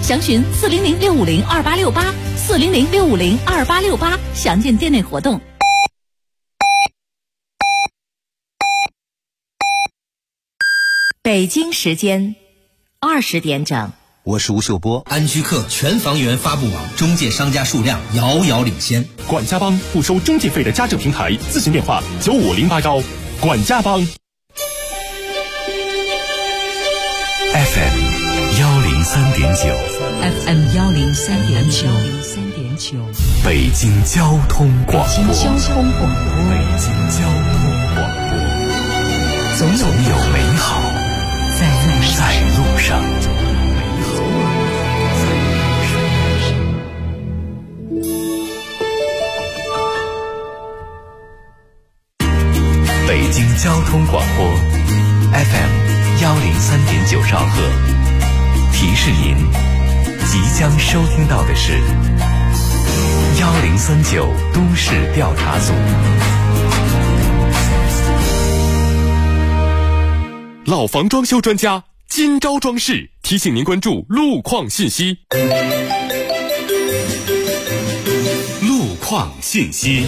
详询400-650-2868，400-650-2868，详见店内活动。北京时间20点整。 我是吴秀波。 安居客全房源发布网中介商家数量遥遥领先。 管家帮不收中介费的家政平台，咨询电话95081。管家帮。 FM 103.9 FM 103.9， 北京交通广播。 北京交通广播。 总有美好在路上。北京交通广播 FM 103.9兆赫，提示您即将收听到的是1039都市调查组。 老房装修专家今朝装饰提醒您关注路况信息。 路况信息。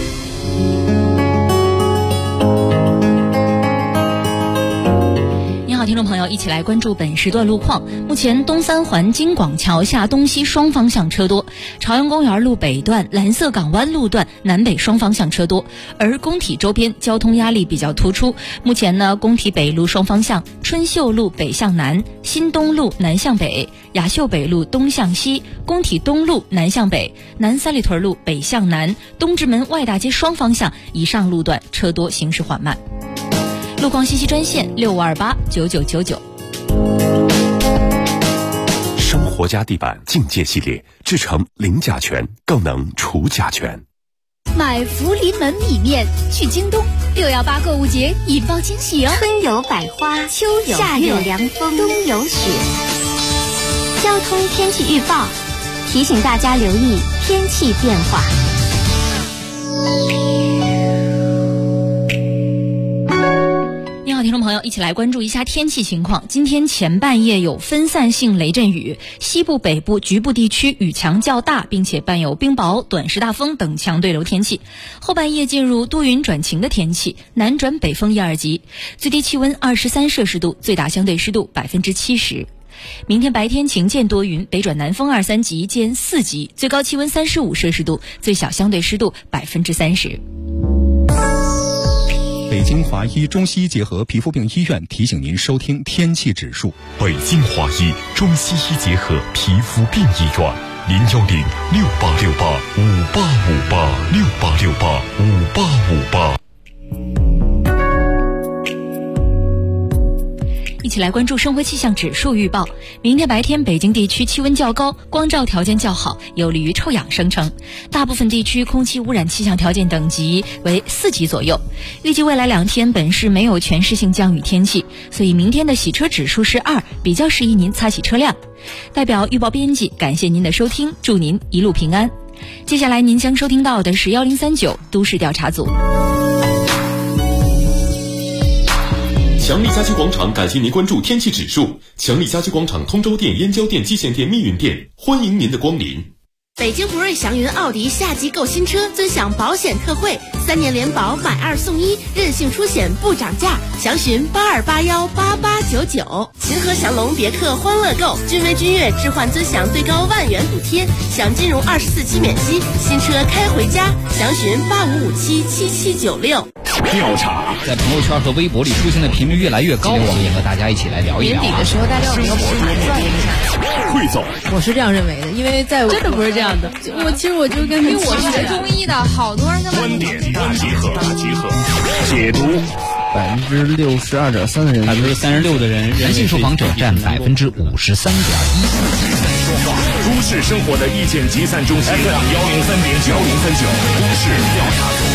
听众朋友，一起来关注本时段路况。目前东三环京广桥下东西双方向车多，朝阳公园路北段、蓝色港湾路段南北双方向车多，而工体周边交通压力比较突出。目前呢，工体北路双方向、春秀路北向南、新东路南向北、雅秀北路东向西、工体东路南向北、南三里屯路北向南、东直门外大街双方向以上路段车多，行驶缓慢。路况信息专线65289999。 生活家地板境界系列，制成零甲醛，更能除甲醛。 买福临门米面去京东，618购物节引爆惊喜哦！ 春有百花，秋有夏有凉风，冬有雪。交通天气预报提醒大家留意天气变化。 听众朋友，一起来关注一下天气情况。今天前半夜有分散性雷阵雨，西部、北部局部地区雨强较大，并且伴有冰雹、短时大风等强对流天气。后半夜进入多云转晴的天气，南转北风1、2级，最低气温23摄氏度，最大相对湿度70%。明天白天晴间多云，北转南风2、3级见4级，最高气温35摄氏度，最小相对湿度30%。 北京华医中西医结合皮肤病医院提醒您收听天气指数。 北京华医中西医结合皮肤病医院，010-6868-5858，6868-5858。 一起来关注生活气象指数预报。明天白天北京地区气温较高，光照条件较好，有利于臭氧生成。大部分地区空气污染气象条件等级为4级左右。预计未来2天本市没有全市性降雨天气，所以明天的洗车指数是2，比较适宜您擦洗车辆。代表预报编辑感谢您的收听，祝您一路平安。接下来您将收听到的是1039都市调查组。 强力家居广场感谢您关注天气指数。强力家居广场通州店、燕郊店、蓟县店、密云店，欢迎您的光临。 北京福瑞祥云奥迪夏季购新车尊享保险特惠，3年联保买2送1，任性出险不涨价，详询82818899。秦河祥龙别克欢乐购，君威君越置换尊享最高10000元补贴，享金融24期免息，新车开回家，详询85577796。 调查在朋友圈和微博里出现的频率越来越高，我们也和大家一起来聊一聊。 年底的时候，大家有没有转一下？ 汇总， 我是这样认为的，因为在真的不是这样的。其实我就跟因为我学中医的，好多人他们观点大集合，解读。 62.3%的人 ，36%的人，男性受访者占53.1%。 都市生活的意见集散中心，FM 103.9都市调查组。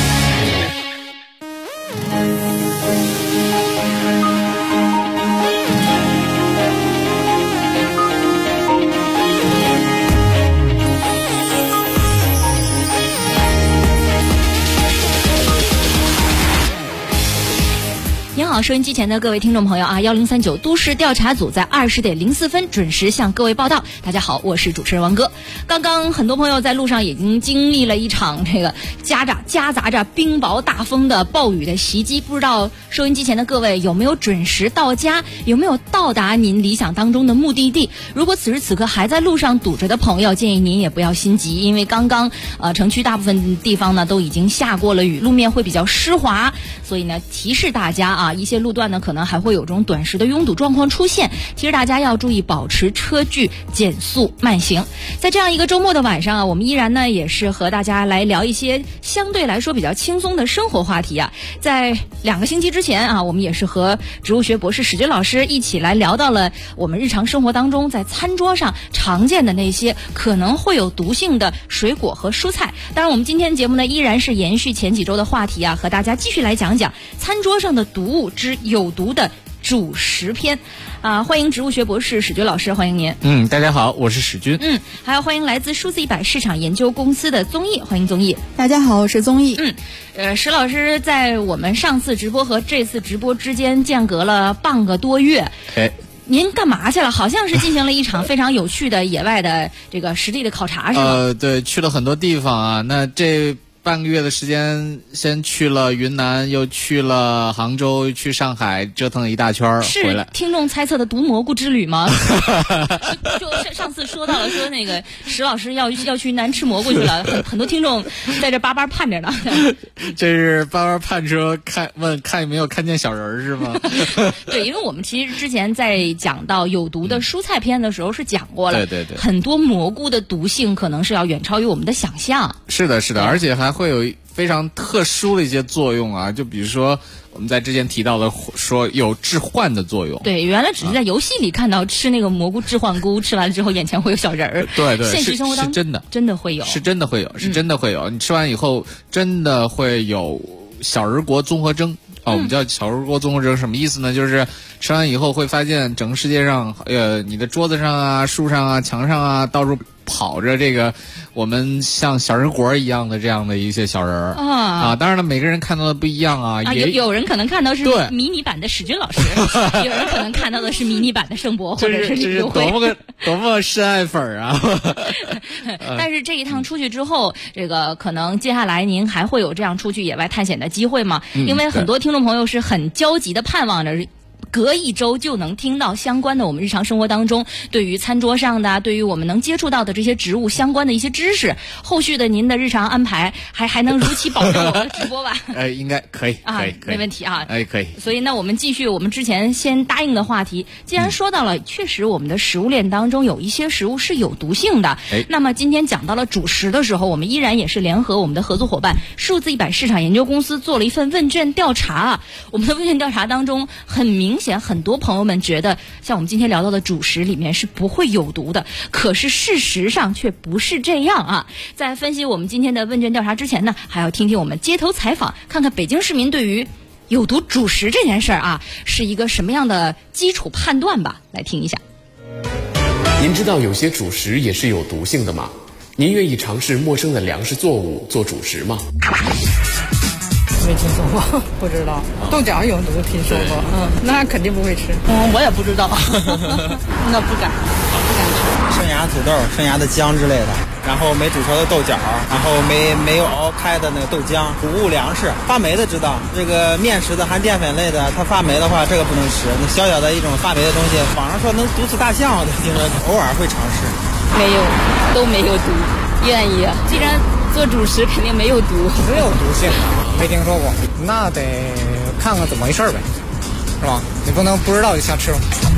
好，收音机前的各位听众朋友啊，1039都市调查组在20点04分准时向各位报道。大家好，我是主持人王哥。刚刚很多朋友在路上已经经历了一场这个夹杂着冰雹大风的暴雨的袭击，不知道收音机前的各位有没有准时到家，有没有到达您理想当中的目的地？如果此时此刻还在路上堵着的朋友，建议您也不要心急，因为刚刚城区大部分地方呢都已经下过了雨，路面会比较湿滑，所以呢提示大家啊，一些路段呢可能还会有这种短时的拥堵状况出现，提示大家要注意保持车距，减速慢行。在这样一个周末的晚上啊，我们依然呢也是和大家来聊一些相对来说比较轻松的生活话题啊。在2个星期之前啊，我们也是和植物学博士史军老师一起来聊到了我们日常生活当中在餐桌上常见的那些可能会有毒性的水果和蔬菜。当然我们今天节目呢依然是延续前几周的话题啊，和大家继续来讲讲餐桌上的毒物之有毒的主食篇啊。欢迎植物学博士史军老师，欢迎您。 大家好，我是史军。 还要欢迎来自数字100市场研究公司的宗毅，欢迎宗毅。 大家好，我是宗毅。 史老师在我们上次直播和这次直播之间间隔了半个多月。您干嘛去了？好像是进行了一场非常有趣的野外的这个实地的考察，是吗？ 对，去了很多地方啊。那这半个月的时间，先去了云南，又去了杭州，又去上海，折腾了一大圈回来。 是听众猜测的毒蘑菇之旅吗？就上次说到了，说那个史老师要去云南吃蘑菇去了，很多听众在这巴巴盼着呢。 这是巴巴盼说看有没有看见小人是吗？ 对，因为我们其实之前在讲到有毒的蔬菜篇的时候是讲过了， 对， 很多蘑菇的毒性可能是要远超于我们的想象。 是的，而且还会有非常特殊的一些作用啊，就比如说我们在之前提到的说有致幻的作用。 对，原来只是在游戏里看到吃那个蘑菇致幻菇，吃完了之后眼前会有小人儿。 对， 现实生活当中真的会有， 是真的会有。你吃完以后真的会有小人国综合征。我们叫小人国综合征，什么意思呢？就是吃完以后会发现整个世界上，你的桌子上啊、树上啊、墙上啊，到处跑着这个我们像小人国一样的这样的一些小人儿啊。当然了，每个人看到的不一样啊。 有人可能看到是迷你版的史军老师，有人可能看到的是迷你版的盛博或者是李如辉。 多么深爱粉啊！ 但是这一趟出去之后，这个可能接下来您还会有这样出去野外探险的机会吗？因为很多听众朋友是很焦急的盼望着隔一周就能听到相关的我们日常生活当中对于餐桌上的，对于我们能接触到的这些植物相关的一些知识。后续的您的日常安排还能如期保证我们的直播吧？ 应该可以啊， 没问题啊。 可以。 所以呢，我们继续我们之前先答应的话题。既然说到了，确实我们的食物链当中有一些食物是有毒性的。那么今天讲到了主食的时候，我们依然也是联合我们的合作伙伴数字100市场研究公司做了一份问卷调查啊。我们的问卷调查当中，很明显很多朋友们觉得像我们今天聊到的主食里面是不会有毒的，可是事实上却不是这样啊。在分析我们今天的问卷调查之前呢，还要听听我们街头采访，看看北京市民对于有毒主食这件事儿啊是一个什么样的基础判断吧。来听一下。 您知道有些主食也是有毒性的吗？您愿意尝试陌生的粮食作物做主食吗？ 没听说过，不知道。豆角有毒，听说过。那肯定不会吃。 我也不知道。 那不敢吃。 生芽土豆、生芽的姜之类的，然后没煮熟的豆角，然后没有熬开的那个豆浆，谷物粮食发霉的知道。这个面食的含淀粉类的，它发霉的话，这个不能吃。那小小的一种发霉的东西，网上说能毒死大象，我听说偶尔会尝试。 没有，都没有毒。愿意，既然做主食，肯定没有毒。 没有毒性，没听说过。那得看看怎么回事呗，是吧？你不能不知道就瞎吃。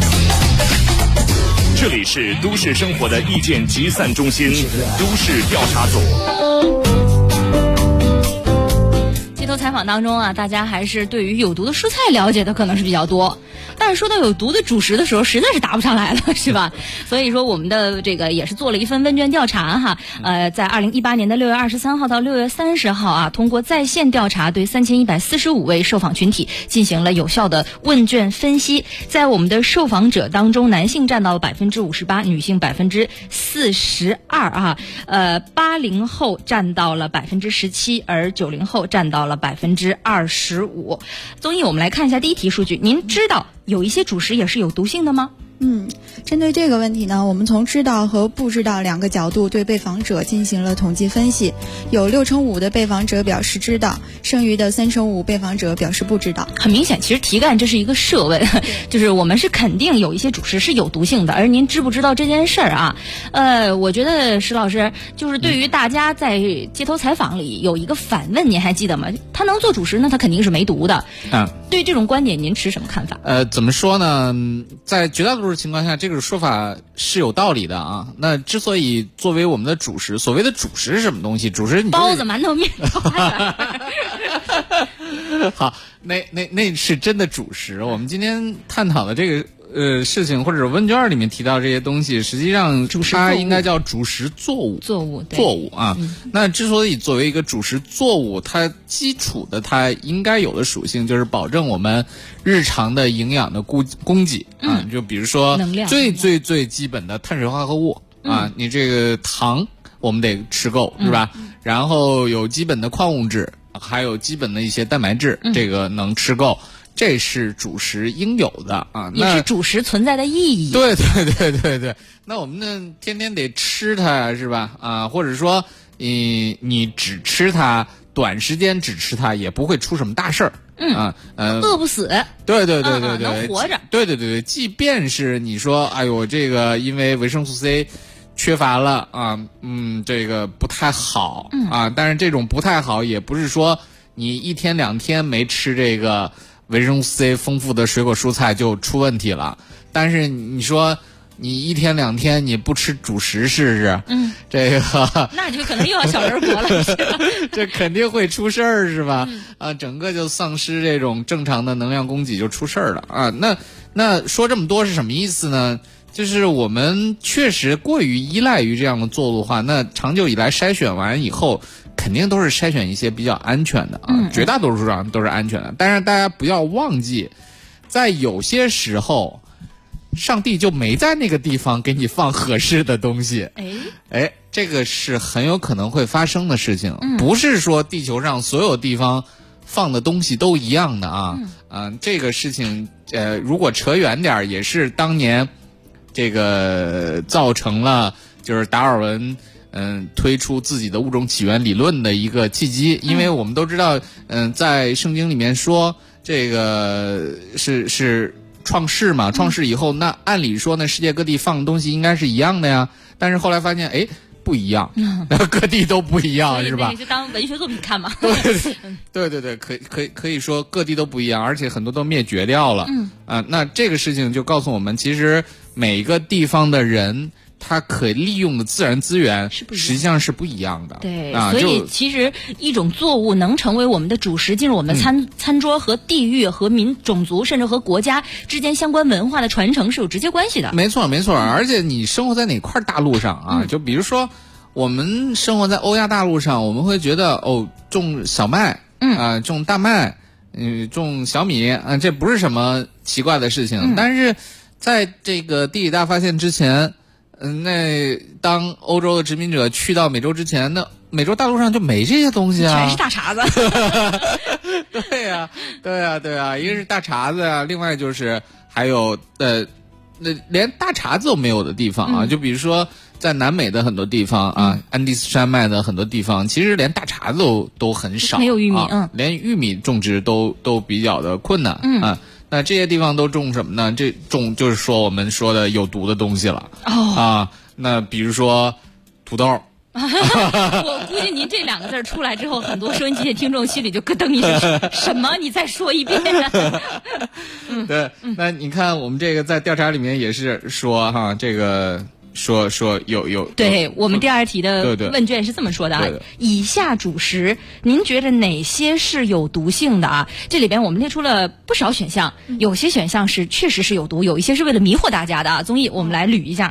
这里是都市生活的意见集散中心，都市调查组。 街头采访当中啊，大家还是对于有毒的蔬菜了解的可能是比较多，但是说到有毒的主食的时候，实在是答不上来了，是吧？所以说我们的这个也是做了一份问卷调查哈，在2018年的6月23号到6月30号啊，通过在线调查对3145位受访群体进行了有效的问卷分析，在我们的受访者当中，男性占到了58%，女性42%啊，80后占到了17%，而90后占到了 25%。综艺我们来看一下第一题数据，您知道有一些主食也是有毒性的吗？ 针对这个问题呢，我们从知道和不知道两个角度对被访者进行了统计分析，有65%的被访者表示知道，剩余的35%被访者表示不知道。 很明显，其实题干这是一个设问，就是我们是肯定有一些主食是有毒性的，而您知不知道这件事儿啊？我觉得石老师就是对于大家在街头采访里有一个反问，您还记得吗？他能做主食，那他肯定是没毒的。对这种观点您持什么看法？ 怎么说呢？在绝大多数情况下，这个说法是有道理的啊。那之所以作为我们的主食，所谓的主食是什么东西？主食包子、馒头、面好，那是真的主食。我们今天探讨的这个事情，或者问卷里面提到这些东西，实际上它应该叫主食作物。作物啊。那之所以作为一个主食作物，它基础的它应该有的属性就是保证我们日常的营养的供给啊。就比如说最基本的碳水化合物啊，你这个糖我们得吃够，是吧？然后有基本的矿物质，还有基本的一些蛋白质，这个能吃够。这是主食应有的啊， 也是主食存在的意义。 对。那我们呢，天天得吃它，是吧？啊，或者说你只吃它，短时间只吃它，也不会出什么大事儿。 饿不死。 对， 能活着。 对，即便是你说，哎呦，这个因为维生素 C 缺乏了啊，这个不太好啊。但是这种不太好，也不是说你1天2天没吃这个维生素 C 丰富的水果蔬菜就出问题了。但是你说你1天2天你不吃主食试试，这个那就可能又要小人国了， 这肯定会出事儿，是吧？整个就丧失这种正常的能量供给，就出事儿了啊。那说这么多是什么意思呢？就是我们确实过于依赖于这样的作物的话，那长久以来筛选完以后，肯定都是筛选一些比较安全的啊，绝大多数上都是安全的。但是大家不要忘记，在有些时候，上帝就没在那个地方给你放合适的东西。这个是很有可能会发生的事情，不是说地球上所有地方放的东西都一样的啊。这个事情如果扯远点，也是当年这个造成了就是达尔文推出自己的物种起源理论的一个契机。因为我们都知道在圣经里面说这个是创世嘛，创世以后，那按理说呢世界各地放的东西应该是一样的呀，但是后来发现不一样，各地都不一样，是吧？ 那就当文学作品看嘛。 对，可以说各地都不一样，而且很多都灭绝掉了。那这个事情就告诉我们，其实每个地方的人他可利用的自然资源实际上是不一样的。 对，所以其实一种作物能成为我们的主食，进入我们的餐桌，和地域、和种族，甚至和国家之间相关文化的传承是有直接关系的。 没错，而且你生活在哪块大陆上啊？就比如说我们生活在欧亚大陆上，我们会觉得种小麦，种大麦，种小米，这不是什么奇怪的事情。但是在这个地理大发现之前，那当欧洲的殖民者去到美洲之前，那美洲大陆上就没这些东西啊， 全是大碴子。 对啊，一个是大碴子啊，另外就是还有那连大碴子都没有的地方啊，就比如说在南美的很多地方啊，安第斯山脉的很多地方，其实连大碴子都很少， 没有玉米， 连玉米种植都比较的困难啊。那这些地方都种什么呢？这种就是说我们说的有毒的东西了那比如说土豆。 我估计您这2个字出来之后，很多收音机的听众心里就咯噔一声，什么？你再说一遍。 对，那你看我们这个在调查里面也是说这个说有。 对，我们第2题的问卷是这么说的啊，以下主食您觉得哪些是有毒性的啊？这里边我们列出了不少选项，有些选项是确实是有毒，有一些是为了迷惑大家的啊。综艺我们来捋一下。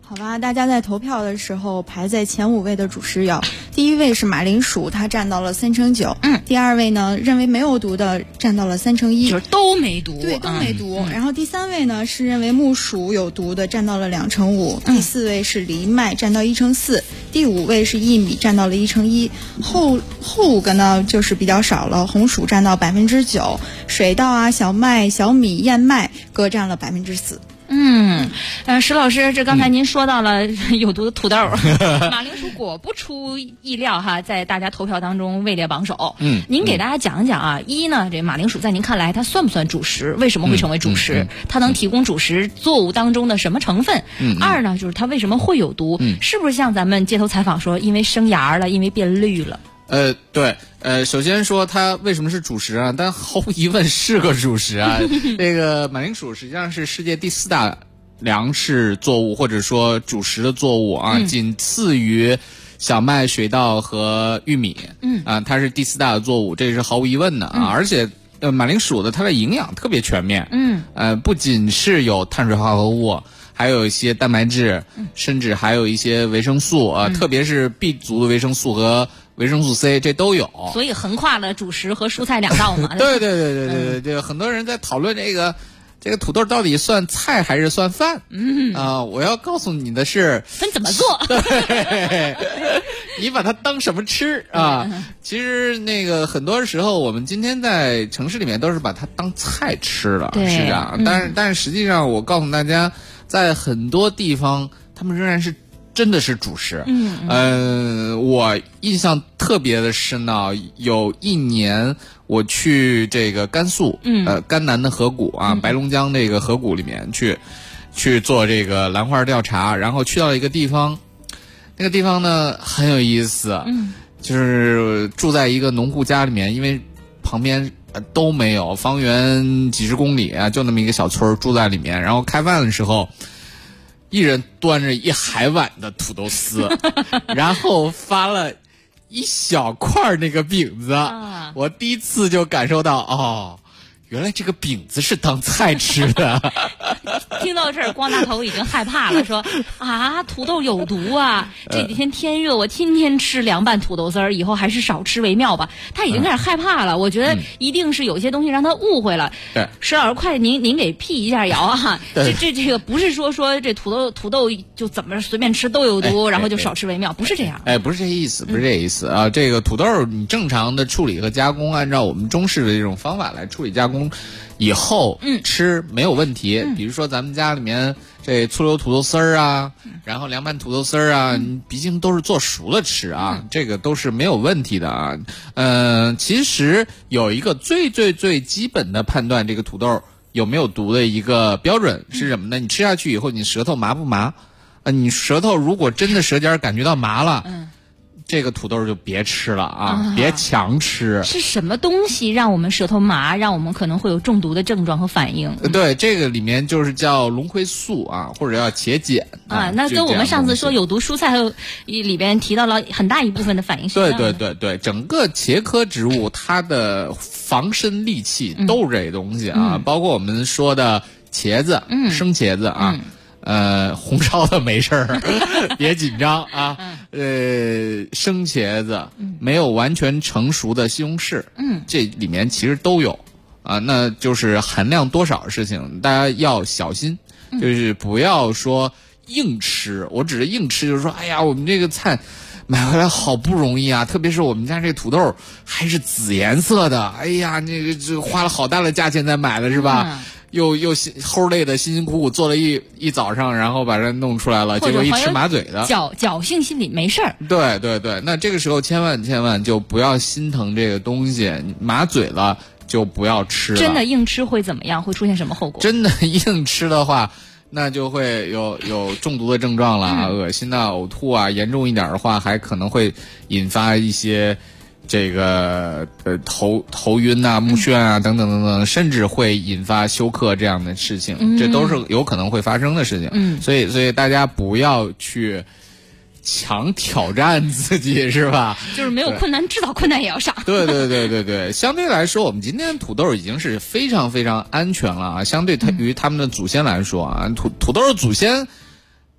好吧，大家在投票的时候排在前5位的主食有，第1位是马铃薯，它占到了3%9%。第2位呢，认为没有毒的占到了3%1%， 就是都没毒。 对，都没毒。然后第3位呢是认为木薯有毒的，占到了2%5%。第4位是藜麦，占到1%4%。第5位是薏米，占到了1%1%。后5个呢就是比较少了，红薯占到9%，水稻啊、小麦、小米、燕麦各占了4%。 石老师，这刚才您说到了有毒的土豆，马铃薯果不出意料哈，在大家投票当中位列榜首。您给大家讲一讲啊，一呢，这马铃薯在您看来它算不算主食？为什么会成为主食？它能提供主食作物当中的什么成分？二呢，就是它为什么会有毒？是不是像咱们街头采访说，因为生芽了，因为变绿了？ 对，首先说它为什么是主食啊？但毫无疑问是个主食啊。这个马铃薯实际上是世界第4大粮食作物，或者说主食的作物啊，仅次于小麦、水稻和玉米。它是第4大的作物，这是毫无疑问的啊。而且马铃薯的它的营养特别全面。不仅是有碳水化合物，还有一些蛋白质，甚至还有一些维生素啊，特别是 B 族的维生素和维生素 C 这都有， 所以横跨了主食和蔬菜2道嘛。 对，很多人在讨论这个土豆到底算菜还是算饭？我要告诉你的是， 分怎么做？ 对，你把它当什么吃啊？其实很多时候我们今天在城市里面都是把它当菜吃了，是这样。但是实际上，我告诉大家，在很多地方，他们仍然是。真的是主食。我印象特别的深呢，有一年我去这个甘肃，甘南的河谷啊，白龙江这个河谷里面去做这个兰花调查，然后去到一个地方，那个地方呢很有意思，就是住在一个农户家里面，因为旁边都没有，方圆几十公里啊，就那么一个小村住在里面，然后开饭的时候。一人端着1海碗的土豆丝，然后发了一小块那个饼子，我第一次就感受到原来这个饼子是当菜吃的。 听到这儿，光大头已经害怕了，说土豆有毒啊！这几天天热，我天天吃凉拌土豆丝儿，以后还是少吃为妙吧。他已经开始害怕了，我觉得一定是有些东西让他误会了。 对， 石老师，快您给辟一下谣啊！这个不是说这土豆就怎么随便吃都有毒，然后就少吃为妙，不是这样。 不是这意思，不是这意思啊！这个土豆你正常的处理和加工，按照我们中式的这种方法来处理加工。以后吃没有问题，比如说咱们家里面这醋溜土豆丝儿啊，然后凉拌土豆丝儿啊，毕竟都是做熟了吃啊，这个都是没有问题的啊。其实有一个最基本的判断这个土豆有没有毒的一个标准是什么呢？你吃下去以后，你舌头麻不麻？你舌头如果真的舌尖感觉到麻了，这个土豆就别吃了啊，别强吃。 是什么东西让我们舌头麻，让我们可能会有中毒的症状和反应？ 对，这个里面就是叫龙葵素啊，或者叫茄碱啊。那跟我们上次说有毒蔬菜里边提到了很大一部分的反应是一样的。 对，整个茄科植物它的防身利器都是这东西啊，包括我们说的茄子，生茄子啊。红烧的没事儿，别紧张啊。生茄子，没有完全成熟的西红柿，这里面其实都有啊。那就是含量多少的事情，大家要小心，就是不要说硬吃。我指的硬吃，就是说，哎呀，我们这个菜买回来好不容易啊，特别是我们家这个土豆还是紫颜色的，哎呀，这花了好大的价钱才买的是吧？又齁累的辛辛苦苦做了一早上，然后把它弄出来了，结果一吃麻嘴的， 侥幸心理没事儿。 对，那这个时候千万就不要心疼这个东西，麻嘴了就不要吃了。 真的硬吃会怎么样？会出现什么后果？ 真的硬吃的话，那就会有中毒的症状了，恶心啊、呕吐啊，严重一点的话还可能会引发一些这个头晕啊、目眩啊等等，甚至会引发休克这样的事情，这都是有可能会发生的事情。所以大家不要去强挑战自己，是吧？ 就是没有困难，制造困难也要上。 对，相对来说，我们今天土豆已经是非常非常安全了啊。相对于他们的祖先来说啊，土豆的祖先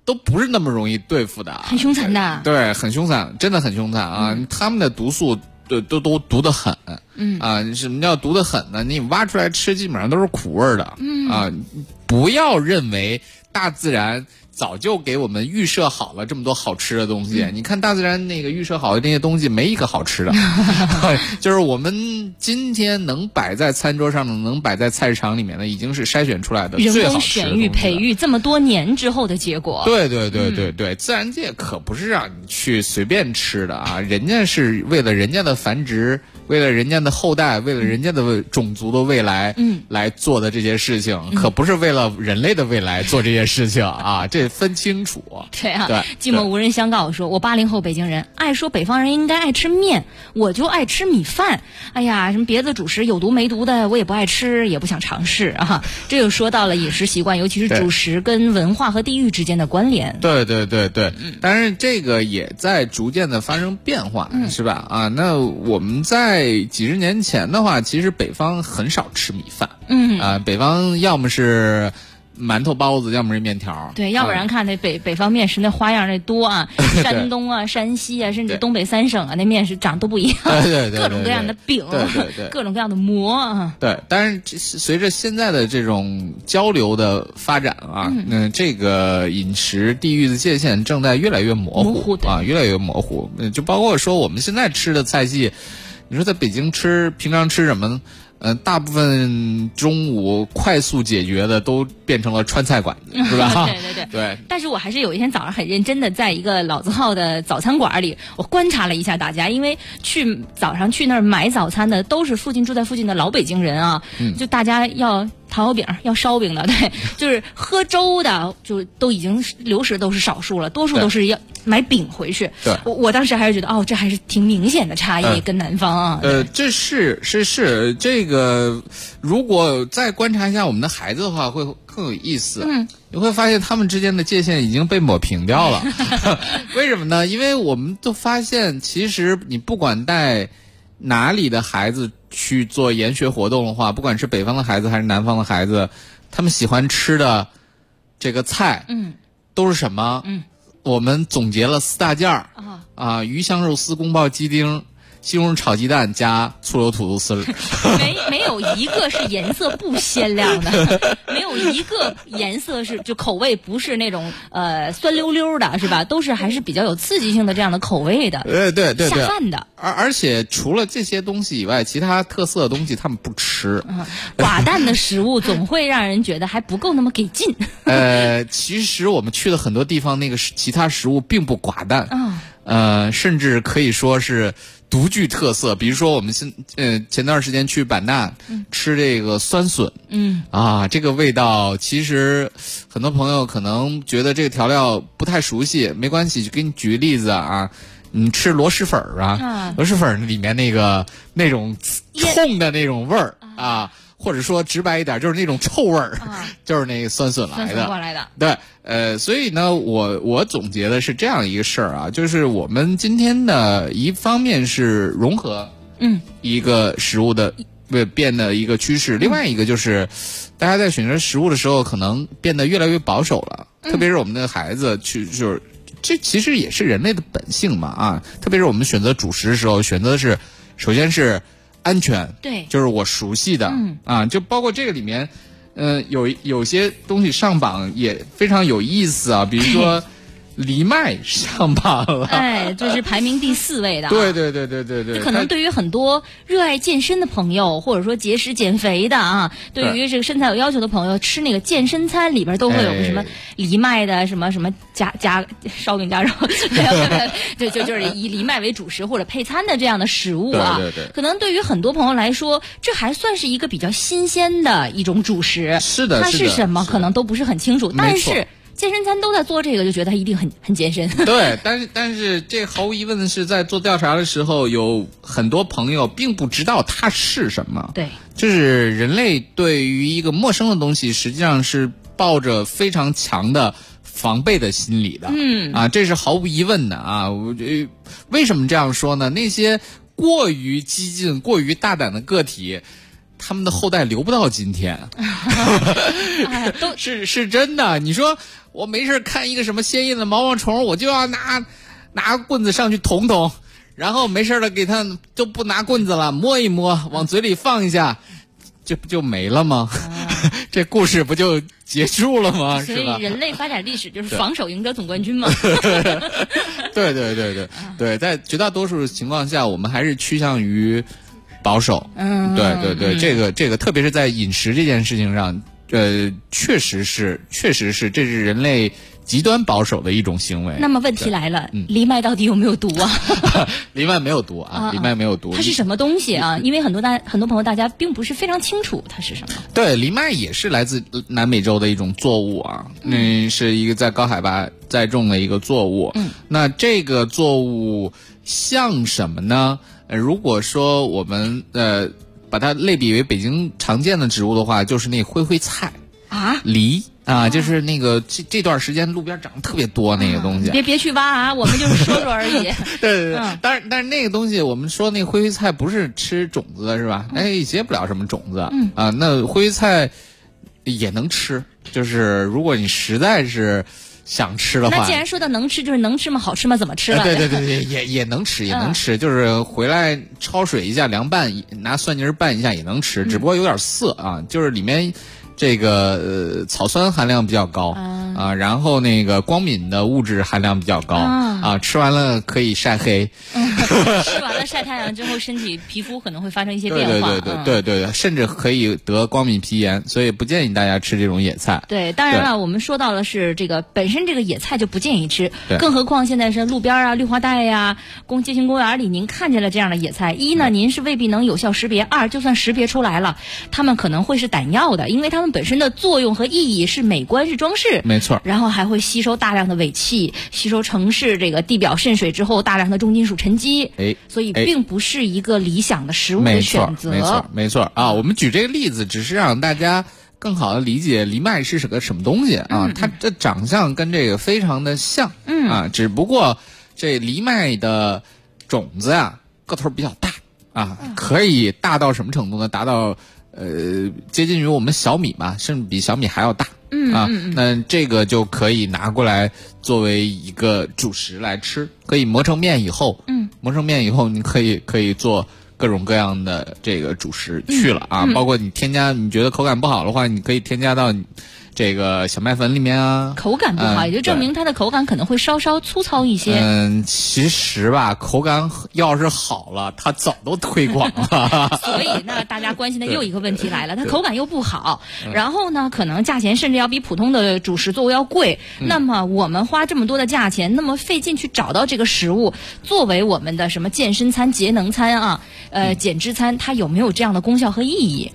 都不是那么容易对付的， 很凶残的。 对，很凶残，真的很凶残啊！他们的毒素都毒得很。什么叫毒得很呢？你挖出来吃，基本上都是苦味的。不要认为大自然早就给我们预设好了这么多好吃的东西。你看大自然那个预设好的那些东西，没一个好吃的。就是我们今天能摆在餐桌上的，能摆在菜市场里面的，已经是筛选出来的最好吃的东西了。人工选育培育这么多年之后的结果。 对，自然界可不是让你去随便吃的啊，人家是为了人家的繁殖，为了人家的后代，为了人家的种族的未来，来做的这些事情，可不是为了人类的未来做这些事情啊，这分清楚。 对啊，寂寞无人相告说，我80后北京人，爱说北方人应该爱吃面，我就爱吃米饭。哎呀，什么别的主食有毒没毒的，我也不爱吃，也不想尝试啊。这就说到了饮食习惯，尤其是主食跟文化和地域之间的关联。 对，但是这个也在逐渐的发生变化，是吧？啊，那我们在几十年前的话，其实北方很少吃米饭。北方要么是馒头包子，要么是面条。 对，要不然看那北方面食那花样那多啊，山东啊、山西啊，甚至东北3省啊，那面食长都不一样。 对， 各种各样的饼，各种各样的馍啊。 对，但是随着现在的这种交流的发展啊，这个饮食地域的界限正在越来越模糊啊，越来越模糊。就包括说我们现在吃的菜系，你说在北京平常吃什么呢？大部分中午快速解决的都变成了川菜馆子，是吧？对。但是我还是有一天早上很认真的在一个老字号的早餐馆里，我观察了一下大家，因为早上去那儿买早餐的都是住在附近的老北京人啊，就大家要糖油饼要烧饼的，对，就是喝粥的就都已经流失都是少数了，多数都是要买饼回去。 对， 我当时还是觉得这还是挺明显的差异跟南方啊。 这是这个，如果再观察一下我们的孩子的话，会更有意思。你会发现他们之间的界限已经被抹平掉了。为什么呢？因为我们都发现，其实你不管带哪里的孩子去做研学活动的话，不管是北方的孩子还是南方的孩子，他们喜欢吃的这个菜，都是什么？我们总结了4大件儿鱼香肉丝、宫保鸡丁、西红柿炒鸡蛋加醋溜土豆丝儿。 没有一个是颜色不鲜亮的，没有一个颜色是就口味不是那种酸溜溜的，是吧？都是还是比较有刺激性的这样的口味的。 对， 下饭的。 而且除了这些东西以外，其他特色的东西他们不吃。 寡淡的食物总会让人觉得还不够那么给劲。 其实我们去了很多地方，那个其他食物并不寡淡。甚至可以说是独具特色。比如说我们前段时间去版纳吃这个酸笋，这个味道其实很多朋友可能觉得这个调料不太熟悉，没关系，就给你举个例子啊。你吃螺蛳粉螺蛳粉里面那种冲的那种味儿或者说直白一点，就是那种臭味儿，就是那个酸笋来的。 过来的。 对，所以呢，我总结的是这样一个事儿就是我们今天的一方面是融合，一个食物的变的一个趋势，另外一个就是大家在选择食物的时候，可能变得越来越保守了，特别是我们的孩子就是这其实也是人类的本性嘛特别是我们选择主食的时候，选择的是首先是安全， 对， 就是我熟悉的就包括这个里面有些东西上榜也非常有意思比如说藜麦上榜了， 这是排名第4位的。 对， 可能对于很多热爱健身的朋友，或者说节食减肥的对于这个身材有要求的朋友，吃那个健身餐里边都会有什么藜麦的什么加烧饼加肉，对，就是以藜麦为主食或者配餐的这样的食物对， 可能对于很多朋友来说，这还算是一个比较新鲜的一种主食。 是的， 它是什么可能都不是很清楚，但是健身餐都在做这个，就觉得他一定很健身。 对，但是这毫无疑问的是，在做调查的时候，有很多朋友并不知道它是什么。 对， 就是人类对于一个陌生的东西，实际上是抱着非常强的防备的心理的。这是毫无疑问的为什么这样说呢？那些过于激进、过于大胆的个体， 他们的后代留不到今天。是真的。你说我没事看一个什么鲜艳的毛毛虫，我就要拿棍子上去捅捅，然后没事了给他就不拿棍子了，摸一摸，往嘴里放一下，这不就没了吗？这故事不就结束了吗？ 所以人类发展历史就是防守赢得总冠军嘛。 对，在绝大多数情况下，我们还是趋向于保守。对，这个，特别是在饮食这件事情上，确实是，这是人类极端保守的一种行为。 那么问题来了，藜麦到底有没有毒啊？ 藜麦没有毒啊，藜麦没有毒。 它是什么东西啊？因为很多朋友大家并不是非常清楚它是什么。 对，藜麦也是来自南美洲的一种作物啊，是一个在高海拔栽种的一个作物。那这个作物像什么呢？如果说我们把它类比为北京常见的植物的话，就是那灰菜啊， 梨啊，就是那个这段时间路边长得特别多那个东西。 别去挖啊，我们就是说说而已。 对，但是那个东西，我们说那个灰菜不是吃种子的是吧？结不了什么种子。那灰菜也能吃，就是如果你实在是想吃的话， 那既然说到能吃，就是能吃吗？好吃吗？怎么吃了？ 对，也能吃，就是回来焯水一下，凉拌，拿蒜泥拌一下也能吃，只不过有点涩啊，就是里面这个草酸含量比较高啊，然后那个光敏的物质含量比较高啊，吃完了可以晒黑。 吃完了晒太阳之后，身体皮肤可能会发生一些变化。 对，甚至可以得光敏皮炎，所以不建议大家吃这种野菜。 对，当然了，我们说到的是这个本身这个野菜就不建议吃，更何况现在是路边啊、绿化带呀、街心公园里您看见了这样的野菜，一呢您是未必能有效识别，二就算识别出来了，它们可能会是胆药的，因为它们本身的作用和意义是美观是装饰， 没错， 然后还会吸收大量的尾气，吸收城市这个地表渗水之后大量的重金属沉积，所以并不是一个理想的食物的选择。 没错啊！我们举这个例子只是让大家更好的理解藜麦是个什么东西啊，它的长相跟这个非常的像啊，只不过这藜麦的种子啊个头比较大啊，可以大到什么程度呢？达到接近于我们小米吧，甚至比小米还要大。那这个就可以拿过来作为一个主食来吃，可以磨成面以后，你可以做各种各样的这个主食去了啊，包括你添加，你觉得口感不好的话，你可以添加到这个小麦粉里面啊。 口感不好，也就证明它的口感可能会稍稍粗糙一些。 其实吧，口感要是好了，它早都推广了。 所以那大家关心的又一个问题来了，它口感又不好，然后呢，可能价钱甚至要比普通的主食作物要贵。那么我们花这么多的价钱，那么费劲去找到这个食物作为我们的什么健身餐、节能餐啊，减脂餐，它有没有这样的功效和意义？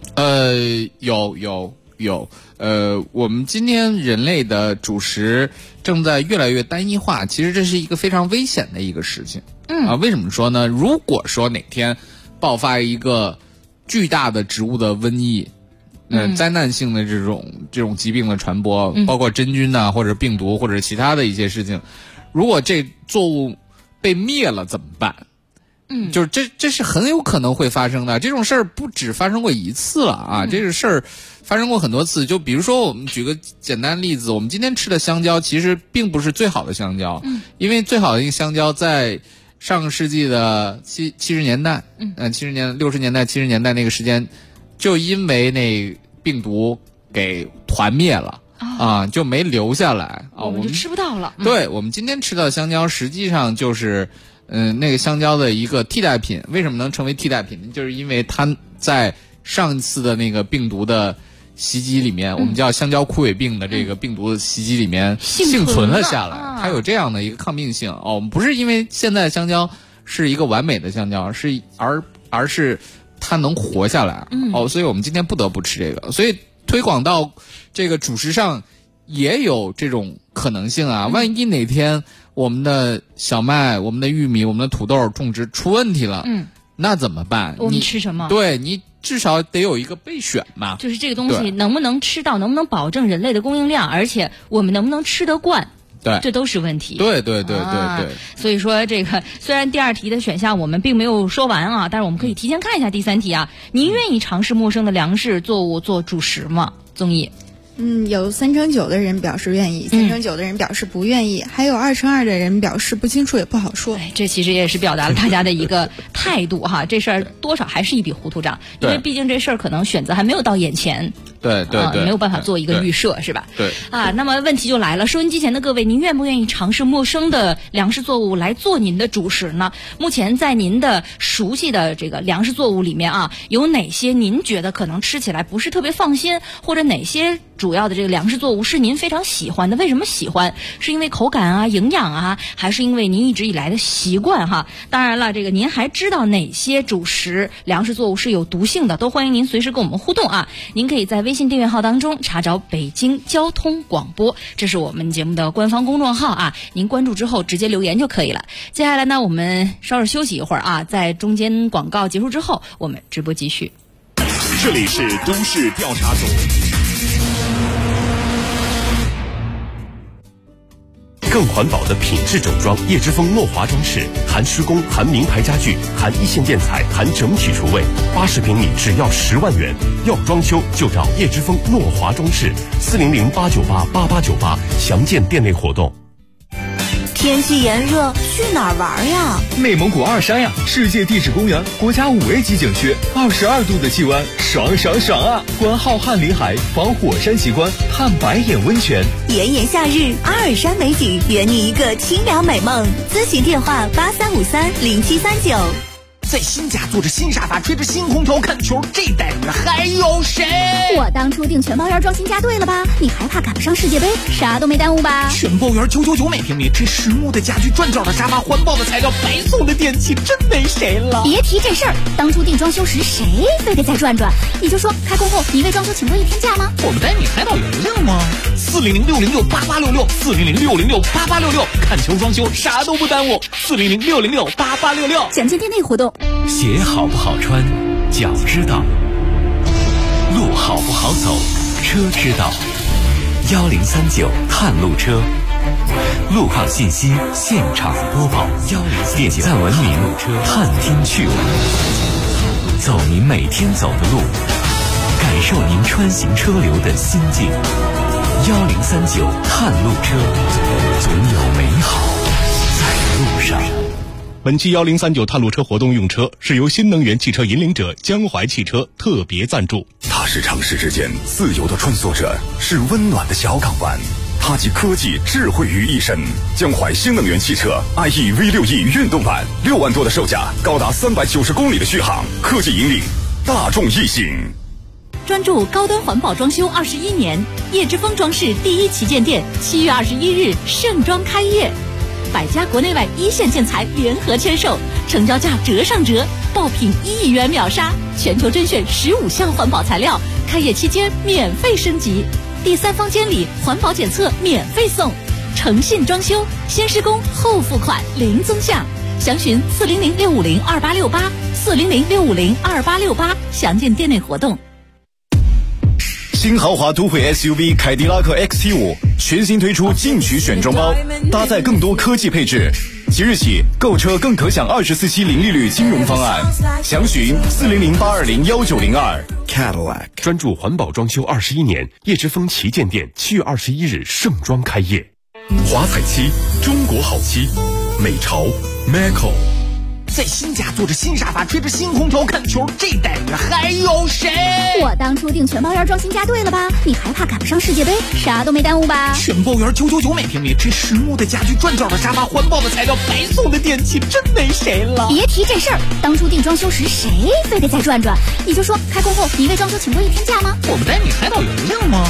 有，我们今天人类的主食正在越来越单一化，其实这是一个非常危险的一个事情。为什么说呢？如果说哪天爆发一个巨大的植物的瘟疫，灾难性的这种疾病的传播，包括真菌啊，或者病毒，或者其他的一些事情，如果这作物被灭了怎么办？就是这是很有可能会发生的，这种事儿不止发生过一次了啊，这个事儿发生过很多次。就比如说我们举个简单例子，我们今天吃的香蕉其实并不是最好的香蕉，因为最好的一个香蕉在上个世纪的70年代，60年代70年代那个时间，就因为那病毒给团灭了啊，就没留下来啊， 我们就吃不到了。 对，我们今天吃到的香蕉实际上就是那个香蕉的一个替代品。为什么能成为替代品呢？就是因为它在上一次的那个病毒的袭击里面，我们叫香蕉枯萎病的这个病毒的袭击里面幸存了下来，它有这样的一个抗病性。我们不是因为现在香蕉是一个完美的香蕉，而是它能活下来。所以我们今天不得不吃这个，所以推广到这个主食上也有这种可能性啊。万一哪天我们的小麦、我们的玉米、我们的土豆种植出问题了，那怎么办？ 我们吃什么？ 对，你至少得有一个备选嘛。 就是这个东西能不能吃到，能不能保证人类的供应量，而且我们能不能吃得惯？ 对， 这都是问题。 对。 所以说这个虽然第2题的选项我们并没有说完啊，但是我们可以提前看一下第3题啊。您愿意尝试陌生的粮食作物做主食吗？综艺。 有3%9%的人表示愿意，3%9%的人表示不愿意，还有2%2的人表示不清楚也不好说。 这其实也是表达了大家的一个态度哈。这事儿多少还是一笔糊涂账，因为毕竟这事儿可能选择还没有到眼前。 对， 没有办法做一个预设，是吧？ 对啊，那么问题就来了，收音机前的各位，您愿不愿意尝试陌生的粮食作物来做您的主食呢？目前在您的熟悉的这个粮食作物里面啊，有哪些您觉得可能吃起来不是特别放心，或者哪些主要的这个粮食作物是您非常喜欢的？为什么喜欢？是因为口感啊、营养啊，还是因为您一直以来的习惯哈？当然了，这个您还知道哪些主食粮食作物是有毒性的？都欢迎您随时跟我们互动啊！您可以在微信订阅号当中查找北京交通广播，这是我们节目的官方公众号啊，您关注之后直接留言就可以了。接下来呢，我们稍事休息一会儿啊，在中间广告结束之后，我们直播继续。 这里是都市调查组。 更环保的品质整装，叶之峰诺华装饰，含施工，含名牌家具，含一线建材，含整体厨卫，80平米只要10万元。要装修就找叶之峰诺华装饰，400-898-8898，详见店内活动。 天气炎热，去哪儿玩呀？ 内蒙古二山呀，世界地质公园，国家5A级景区，22度的气温，爽爽爽啊！观浩瀚林海，访火山奇观，探白眼温泉。 炎炎夏日，阿尔山美景，圆你一个清凉美梦。咨询电话83530739。 在新家坐着新沙发，吹着新空调看球，这待遇还有谁？ 我当初订全包园装新家对了吧？你还怕赶不上世界杯？啥都没耽误吧？ 全包园999每平米，这实木的家具，转角的沙发，环保的材料，白送的电器，真没谁了。 别提这事儿，当初订装修时谁非得再转转？你就说开工后你为装修请过1天假吗？ 我们带你海岛邮令吗？400-606-8866，400-606-8866，看球装修啥都不耽误，400-606-8866。 详见店内活动。 鞋好不好穿，脚知道；路好不好走，车知道。1039探路车，路况信息现场播报。点赞文明，探听趣闻，走您每天走的路，感受您穿行车流的心境。1039探路车，总有美好在路上。 本期1039探路车活动用车是由新能源汽车引领者江淮汽车特别赞助。 它是城市之间自由的穿梭者，是温暖的小港湾。它集科技智慧于一身。江淮新能源汽车 IE V6E 运动版，6万多的售价，高达390公里的续航，科技引领，大众异性。 专注高端环保装修21年，叶之峰装饰第1旗舰店7月21日盛装开业。100家国内外一线建材联合签售，成交价折上折，爆品1亿元秒杀，全球甄选15项环保材料，开业期间免费升级，第3方监理环保检测免费送，诚信装修，先施工后付款零增项，详询400-650-2868，400-650-2868，详见店内活动。 新豪华都会 SUV 凯迪拉克 XT5 全新推出进取选装包，搭载更多科技配置。即日起购车更可享24期零利率金融方案，详询400-820-1902。 Cadillac 专注环保装修21年，叶之峰旗舰店7月21日盛装开业。 华彩漆，中国好漆，美潮 Macco。 在新家坐着新沙发，吹着新空调看球，这待遇还有谁？ 我当初订全包园装新家对了吧？你还怕赶不上世界杯？啥都没耽误吧？ 全包园999每平米，这实木的家具，转角的沙发，环保的材料，白送的电器，真没谁了。 别提这事儿，当初订装修时谁非得再转转？你就说开工后你为装修请过1天假吗？ 我们带你海岛邮令吗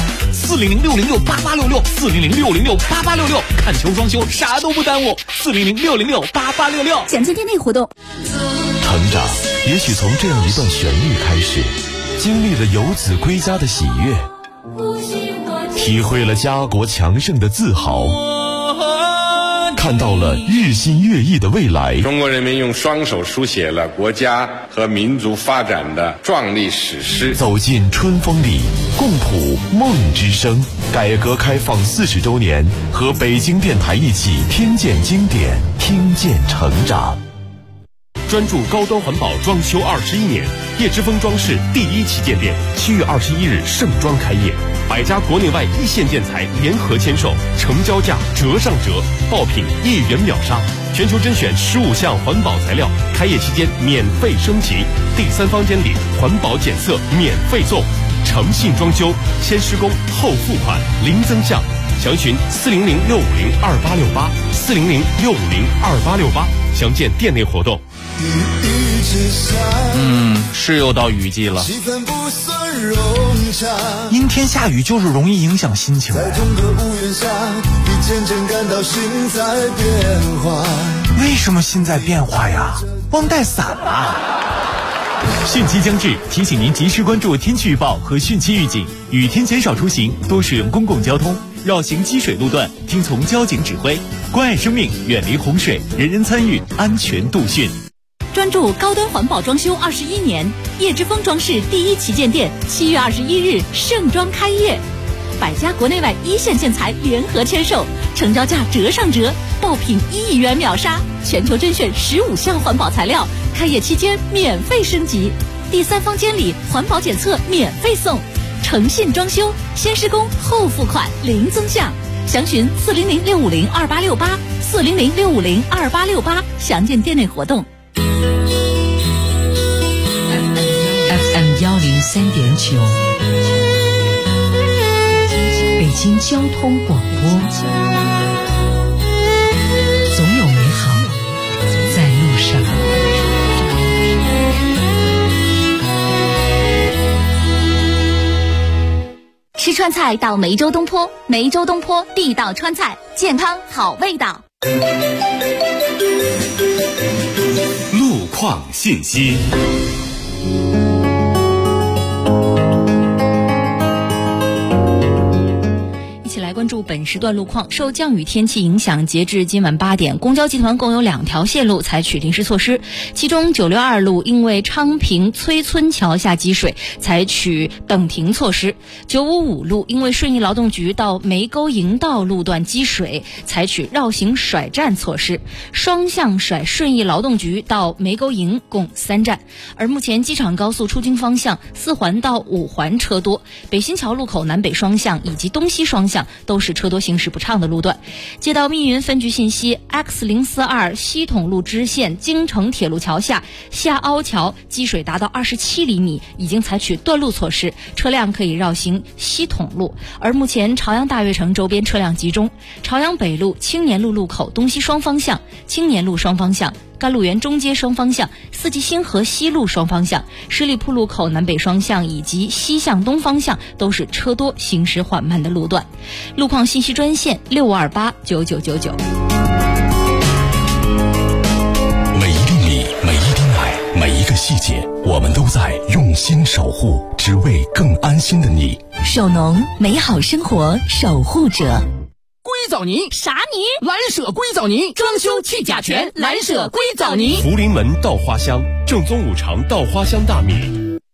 ？400-606-8866，400-606-8866，看球装修啥都不耽误，400-606-8866。 详见店内活动。 成长也许从这样一段旋律开始，经历了游子归家的喜悦，体会了家国强盛的自豪， 看到了日新月异的未来。 中国人民用双手书写了国家和民族发展的壮丽史诗。 走进春风里，共谱梦之声。改革开放40周年，和北京电台一起听见经典，听见成长。专注高端环保装修21年，叶之峰装饰第1旗舰店7月21日盛装开业，100家国内外一线建材联合签售，成交价折上折，爆品1元秒杀，全球甄选15项环保材料，开业期间免费升级，第3方监理，环保检测免费送，诚信装修，先施工后付款，零增项，详询400-650-2868，400-650-2868，详见店内活动。 是又到雨季了，阴天下雨就是容易影响心情。为什么心在变化呀？忘带伞了。 汛期将至，提醒您及时关注天气预报和汛期预警，雨天减少出行，多使用公共交通，绕行积水路段，听从交警指挥，关爱生命，远离洪水，人人参与，安全度汛。 专注高端环保装修21年，叶之峰装饰第1旗舰店7月21日盛装开业，100家国内外一线建材联合签售，成交价折上折，爆品1亿元秒杀，全球甄选15项环保材料，开业期间免费升级，第3方监理，环保检测免费送，诚信装修，先施工后付款，零增项，详询400-650-2868，400-650-2868，详见店内活动。 FM 103.9，北京交通广播，总有美好在路上。 吃川菜到梅州东坡，梅州东坡地道川菜，健康好味道。 路况信息。 关注本时段路况，受降雨天气影响，截至今晚8点，公交集团共有2条线路采取临时措施。其中962路因为昌平崔村桥下积水，采取等停措施；955路因为顺义劳动局到梅沟营道路段积水，采取绕行甩站措施，双向甩顺义劳动局到梅沟营共3站。而目前机场高速出京方向4环到5环车多，北新桥路口南北双向以及东西双向都是车多行驶不畅的路段。接到密云分局信息 ，X042西统路支线京承铁路桥下下凹桥积水达到27厘米，已经采取断路措施，车辆可以绕行西统路。而目前朝阳大悦城周边车辆集中，朝阳北路青年路路口东西双方向、青年路双方向、甘露园中街双方向、四季星河西路双方向、十里铺路口南北双向以及西向东方向都是车多行驶缓慢的路段。路况信息专线65289999。 每一粒米，每一滴奶，每一个细节，我们都在用心守护，只为更安心的你。 手农，美好生活守护者。 硅藻泥啥泥？ 蓝舍硅藻泥，装修去甲醛，蓝舍硅藻泥。 福临门稻花香，正宗5常稻花香大米。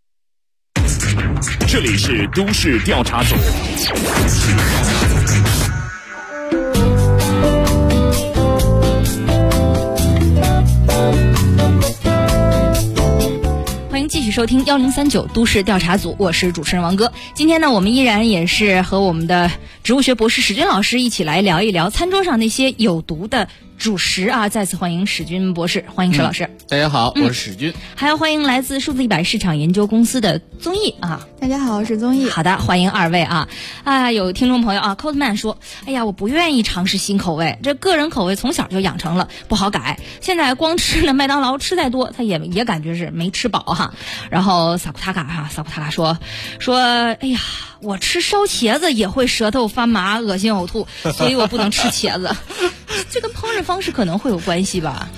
这里是都市调查组。 欢迎继续收听1039都市调查组，我是主持人王哥。今天呢，我们依然也是和我们的植物学博士史军老师一起来聊一聊餐桌上那些有毒的主食啊！再次欢迎史军博士，欢迎史老师。 大家好，我是史军。 还要欢迎来自数字100市场研究公司的宗毅啊！ 大家好，我是宗毅。 好的，欢迎二位啊！有听众朋友啊 ，Coldman 说，哎呀，我不愿意尝试新口味，这个人口味从小就养成了，不好改。现在光吃了麦当劳吃再多，他也感觉是没吃饱哈。然后萨库塔卡说，哎呀，我吃烧茄子也会舌头发麻、恶心呕吐，所以我不能吃茄子。这跟烹饪方式可能会有关系吧？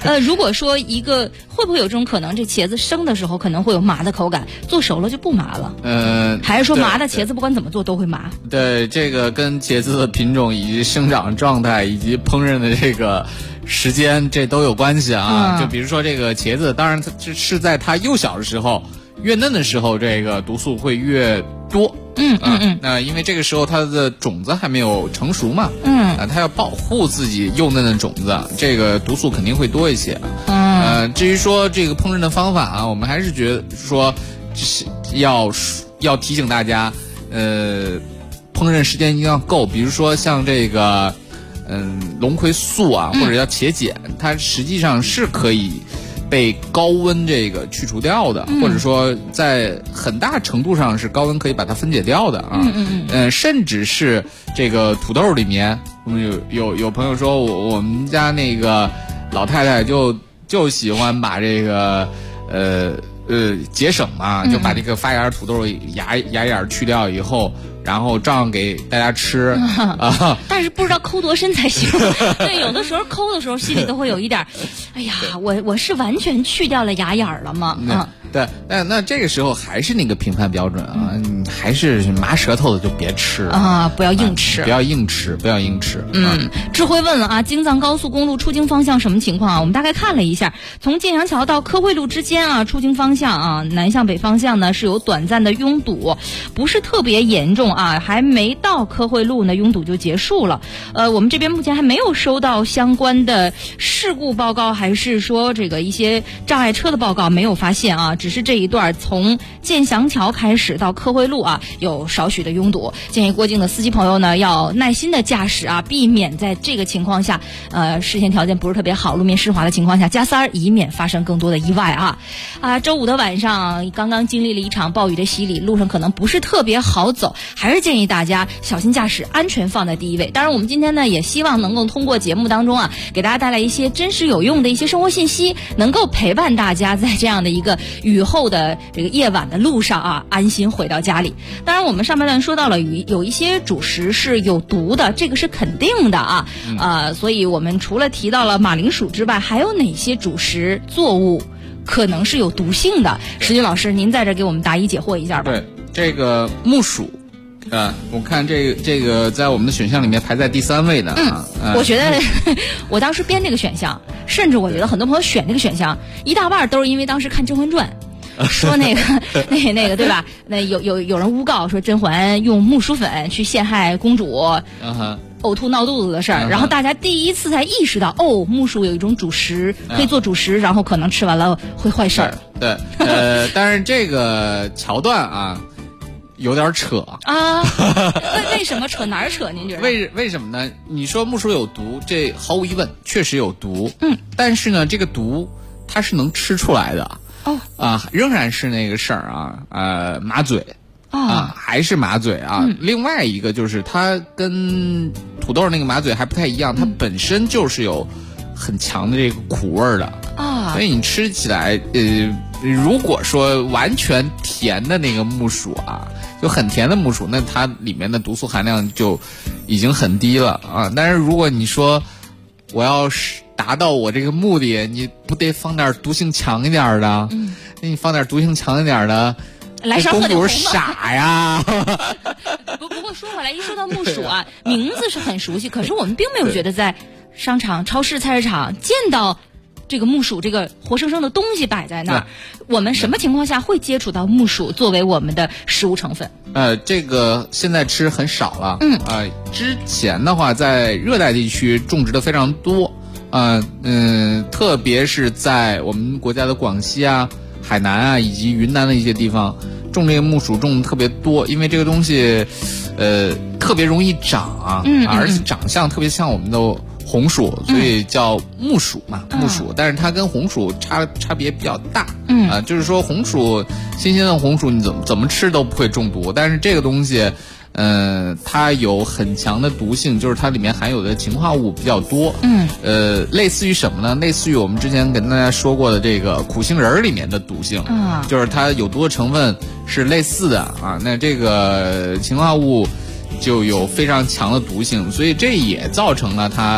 如果说会不会有这种可能，这茄子生的时候可能会有麻的口感，做熟了就不麻了？还是说麻的茄子不管怎么做都会麻？ 对，这个跟茄子的品种以及生长状态以及烹饪的这个时间这都有关系啊。就比如说这个茄子，当然它是在它幼小的时候，越嫩的时候，这个毒素会越多。那因为这个时候它的种子还没有成熟嘛，它要保护自己幼嫩的种子，这个毒素肯定会多一些。至于说这个烹饪的方法啊，我们还是觉得说，要提醒大家，烹饪时间一定要够。比如说像这个，龙葵素啊，或者叫茄碱，它实际上是可以被高温这个去除掉的，或者说在很大程度上是高温可以把它分解掉的啊。甚至是这个土豆里面，我们有朋友说我们家那个老太太就喜欢把这个节省嘛，就把这个发芽土豆芽眼去掉以后，然后照样给大家吃啊。 但是不知道抠多深才行。对，有的时候抠的时候心里都会有一点，哎呀，我是完全去掉了芽眼了吗？ 对，那这个时候还是那个评判标准啊，你还是麻舌头的就别吃啊，不要硬吃， 不要硬吃。 智慧问了啊，京藏高速公路出京方向什么情况啊？我们大概看了一下，从建阳桥到科惠路之间啊，出京方向啊，南向北方向呢是有短暂的拥堵，不是特别严重啊，还没到科惠路呢，拥堵就结束了。我们这边目前还没有收到相关的事故报告，还是说这个一些障碍车的报告没有发现啊。只是这一段从建祥桥开始到科惠路啊，有少许的拥堵，建议过境的司机朋友呢要耐心的驾驶啊，避免在这个情况下，视线条件不是特别好、路面湿滑的情况下加塞儿，以免发生更多的意外啊。周五的晚上刚刚经历了一场暴雨的洗礼，路上可能不是特别好走，还是建议大家小心驾驶，安全放在第一位。当然，我们今天呢也希望能够通过节目当中啊，给大家带来一些真实有用的一些生活信息，能够陪伴大家在这样的一个雨后的这个夜晚的路上啊，安心回到家里。当然，我们上半段说到了有一些主食是有毒的，这个是肯定的啊。所以我们除了提到了马铃薯之外，还有哪些主食作物可能是有毒性的？石军老师，您在这给我们答疑解惑一下吧。 对，这个木薯。我看这个在我们的选项里面排在第3位的我觉得我当时编这个选项，甚至我觉得很多朋友选这个选项一大半都是因为当时看《甄嬛传》。说那个对吧？那有人诬告说甄嬛用木薯粉去陷害公主，呕吐闹肚子的事儿，然后大家第一次才意识到，木薯有一种主食可以做主食，然后可能吃完了会坏事儿。 对，但是这个桥段啊。有点扯啊！为什么扯？哪儿扯？您觉得？ 为什么呢？你说木薯有毒，这毫无疑问确实有毒。但是呢，这个毒它是能吃出来的。仍然是那个事儿啊，麻嘴还是麻嘴啊。另外一个就是它跟土豆那个麻嘴还不太一样，它本身就是有很强的这个苦味的所以你吃起来如果说完全甜的那个木薯就很甜的木薯，那它里面的毒素含量就已经很低了但是如果你说我要是达到我这个目的，你不得放点毒性强一点的？那你放点毒性强一点的， 来上公主傻呀！ 不过说回来，一说到木薯名字是很熟悉，可是我们并没有觉得在商场、超市、菜市场见到这个木薯这个活生生的东西摆在那儿。我们什么情况下会接触到木薯作为我们的食物成分？ 这个现在吃很少了。之前的话在热带地区种植的非常多。特别是在我们国家的广西海南以及云南的一些地方，种这个木薯种的特别多，因为这个东西特别容易长而且长相特别像我们的红薯，所以叫木薯嘛，木薯。但是它跟红薯差别比较大。就是说红薯新鲜的红薯你怎么吃都不会中毒，但是这个东西它有很强的毒性，就是它里面含有的氰化物比较多。类似于什么呢？类似于我们之前跟大家说过的这个苦杏仁里面的毒性，就是它有毒的成分是类似的那这个氰化物就有非常强的毒性，所以这也造成了它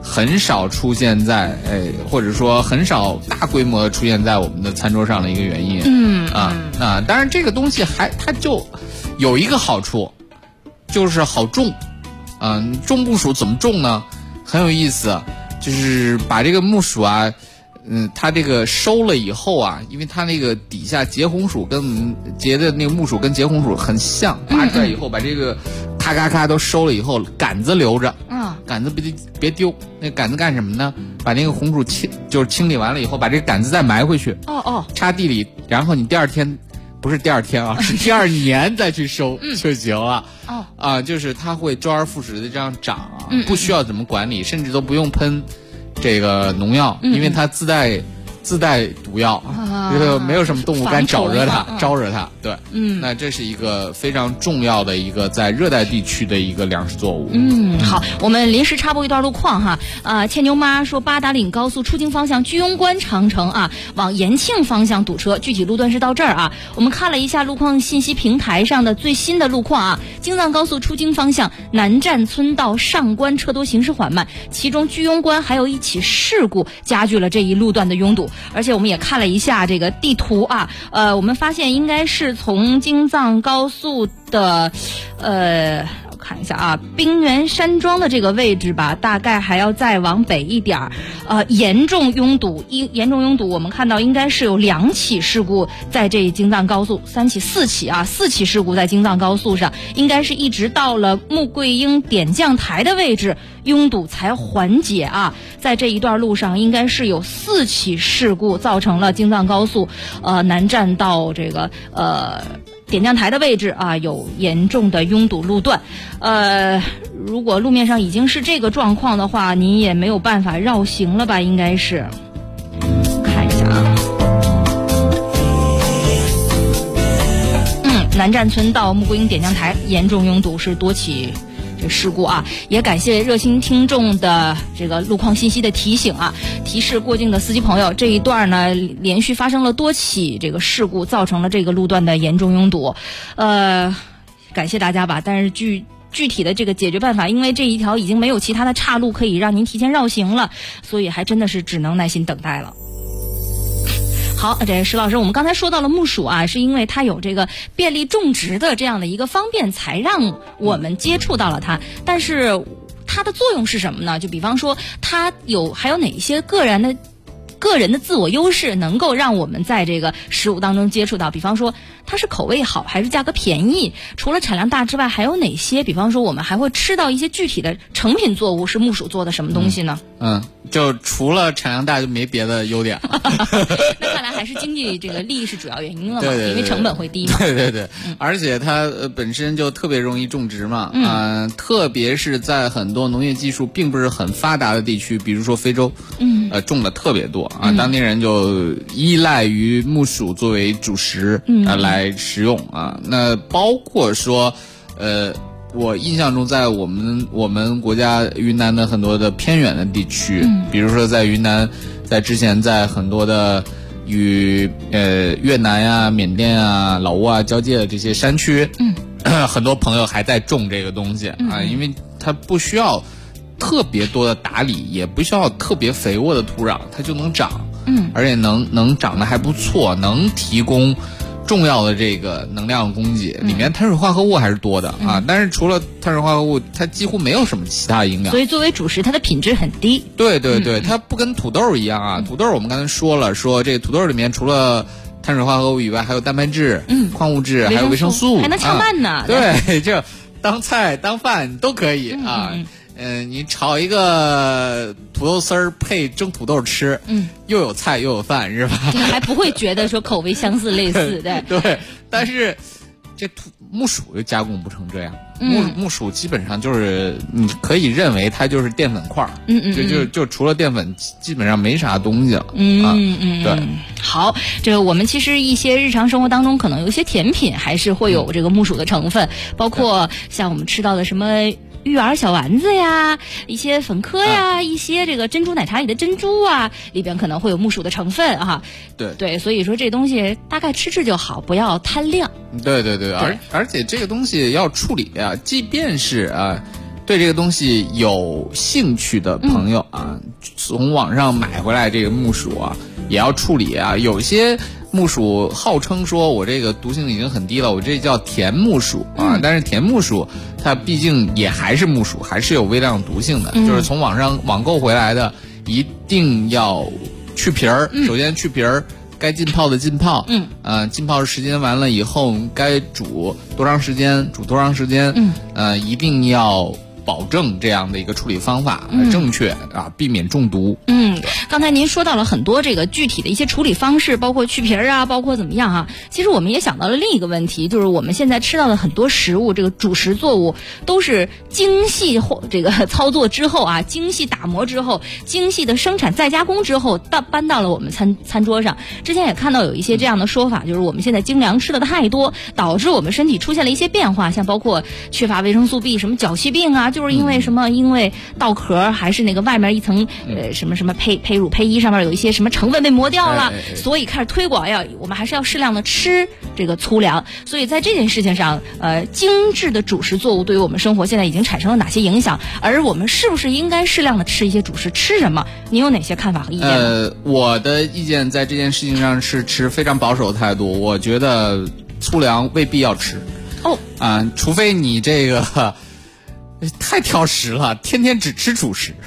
很少出现在或者说很少大规模出现在我们的餐桌上的一个原因。当然这个东西它就有一个好处，就是好种。种木薯怎么种呢？很有意思，就是把这个木薯啊，它这个收了以后啊，因为它那个底下结红薯跟结的那个木薯跟结红薯很像，拔出来以后把这个咔咔咔都收了以后，杆子留着，杆子别丢。那杆子干什么呢？把那个红薯清理完了以后，把这个杆子再埋回去，插地里，然后你第二天。不是第二天啊，是第二年再去收就行了。就是它会周而复始的这样长啊，不需要怎么管理，甚至都不用喷这个农药，因为它自带毒药，没有什么动物敢招惹它。对，那这是一个非常重要的一个在热带地区的一个粮食作物。 好，我们临时插播一段路况哈。倩妞妈说，八达岭高速出京方向居庸关长城啊，往延庆方向堵车，具体路段是到这儿啊。我们看了一下路况信息平台上的最新的路况啊，京藏高速出京方向南站村到上关车多，行驶缓慢，其中居庸关还有一起事故加剧了这一路段的拥堵。而且我们也看了一下这个地图啊，我们发现应该是从京藏高速的我看一下啊，冰原山庄的这个位置吧，大概还要再往北一点严重拥堵，我们看到应该是有2起事故在这京藏高速，4起事故在京藏高速上，应该是一直到了穆桂英点将台的位置拥堵才缓解啊。在这一段路上应该是有4起事故造成了京藏高速南站到这个点将台的位置啊有严重的拥堵路段。如果路面上已经是这个状况的话，您也没有办法绕行了吧？应该是，看一下啊。南站村到穆桂英点将台严重拥堵，是多起这事故啊。也感谢热心听众的这个路况信息的提醒啊，提示过境的司机朋友，这一段呢连续发生了多起这个事故，造成了这个路段的严重拥堵。感谢大家吧，但是具体的这个解决办法，因为这一条已经没有其他的岔路可以让您提前绕行了，所以还真的是只能耐心等待了。好，这石老师，我们刚才说到了木薯啊，是因为它有这个便利种植的这样的一个方便，才让我们接触到了它。但是它的作用是什么呢？就比方说，它还有哪一些个人的自我优势，能够让我们在这个食物当中接触到？比方说，它是口味好还是价格便宜？除了产量大之外，还有哪些？比方说，我们还会吃到一些具体的成品作物，是木薯做的什么东西呢？ 就除了产量大，就没别的优点。 那看来还是经济这个利益是主要原因了嘛？对，因为成本会低嘛。 对，而且它本身就特别容易种植嘛。特别是在很多农业技术并不是很发达的地区，比如说非洲，种的特别多啊，当地人就依赖于木薯作为主食来食用啊。那包括说我印象中，在我们国家云南的很多的偏远的地区，比如说在云南，在之前在很多的与越南呀、缅甸啊、老挝啊交界的这些山区，很多朋友还在种这个东西啊，因为它不需要特别多的打理，也不需要特别肥沃的土壤，它就能长，而且能长得还不错，能提供重要的这个能量供给，里面碳水化合物还是多的啊。但是除了碳水化合物，它几乎没有什么其他营养。 所以作为主食，它的品质很低。 对，它不跟土豆一样啊。土豆我们刚才说了，说这个土豆里面除了碳水化合物以外，还有蛋白质、矿物质，还有维生素， 还能炝饭呢。 对，这当菜当饭都可以啊。你炒一个土豆丝儿配蒸土豆吃，又有菜又有饭，是吧？ 还不会觉得说口味相似类似的。 对，但是这木薯又加工不成这样。木薯基本上就是你可以认为它就是淀粉块儿，就除了淀粉，基本上没啥东西了。对。 好，这个我们其实一些日常生活当中可能有一些甜品还是会有这个木薯的成分，包括像我们吃到的什么芋圆小丸子呀，一些粉稞呀，一些这个珍珠奶茶里的珍珠啊，里边可能会有木薯的成分哈。对，所以说这东西大概吃就好，不要贪量。 对，而且这个东西要处理啊，即便是对这个东西有兴趣的朋友啊，从网上买回来这个木薯啊，也要处理啊。有些木薯号称说我这个毒性已经很低了，我这叫甜木薯啊，但是甜木薯它毕竟也还是木薯，还是有微量毒性的。就是从网上网购回来的，一定要去皮儿。首先去皮儿。该浸泡的浸泡，浸泡时间完了以后，该煮多长时间，一定要保证这样的一个处理方法正确啊，避免中毒。 刚才您说到了很多这个具体的一些处理方式，包括去皮儿啊，包括怎么样啊。其实我们也想到了另一个问题，就是我们现在吃到的很多食物，这个主食作物都是精细这个操作之后啊，精细打磨之后，精细的生产再加工之后，搬到了我们餐桌上。之前也看到有一些这样的说法，就是我们现在精粮吃的太多，导致我们身体出现了一些变化，像包括缺乏维生素 B， 什么脚气病啊，就是因为什么？因为稻壳还是那个外面一层什么胚乳胚衣上面有一些什么成分被磨掉了，所以开始推广我们还是要适量的吃这个粗粮。所以在这件事情上，精致的主食作物对于我们生活现在已经产生了哪些影响？而我们是不是应该适量的吃一些主食？吃什么？您有哪些看法和意见呢？ 我的意见在这件事情上是持非常保守的态度。我觉得粗粮未必要吃。除非你这个。太挑食了，天天只吃主食。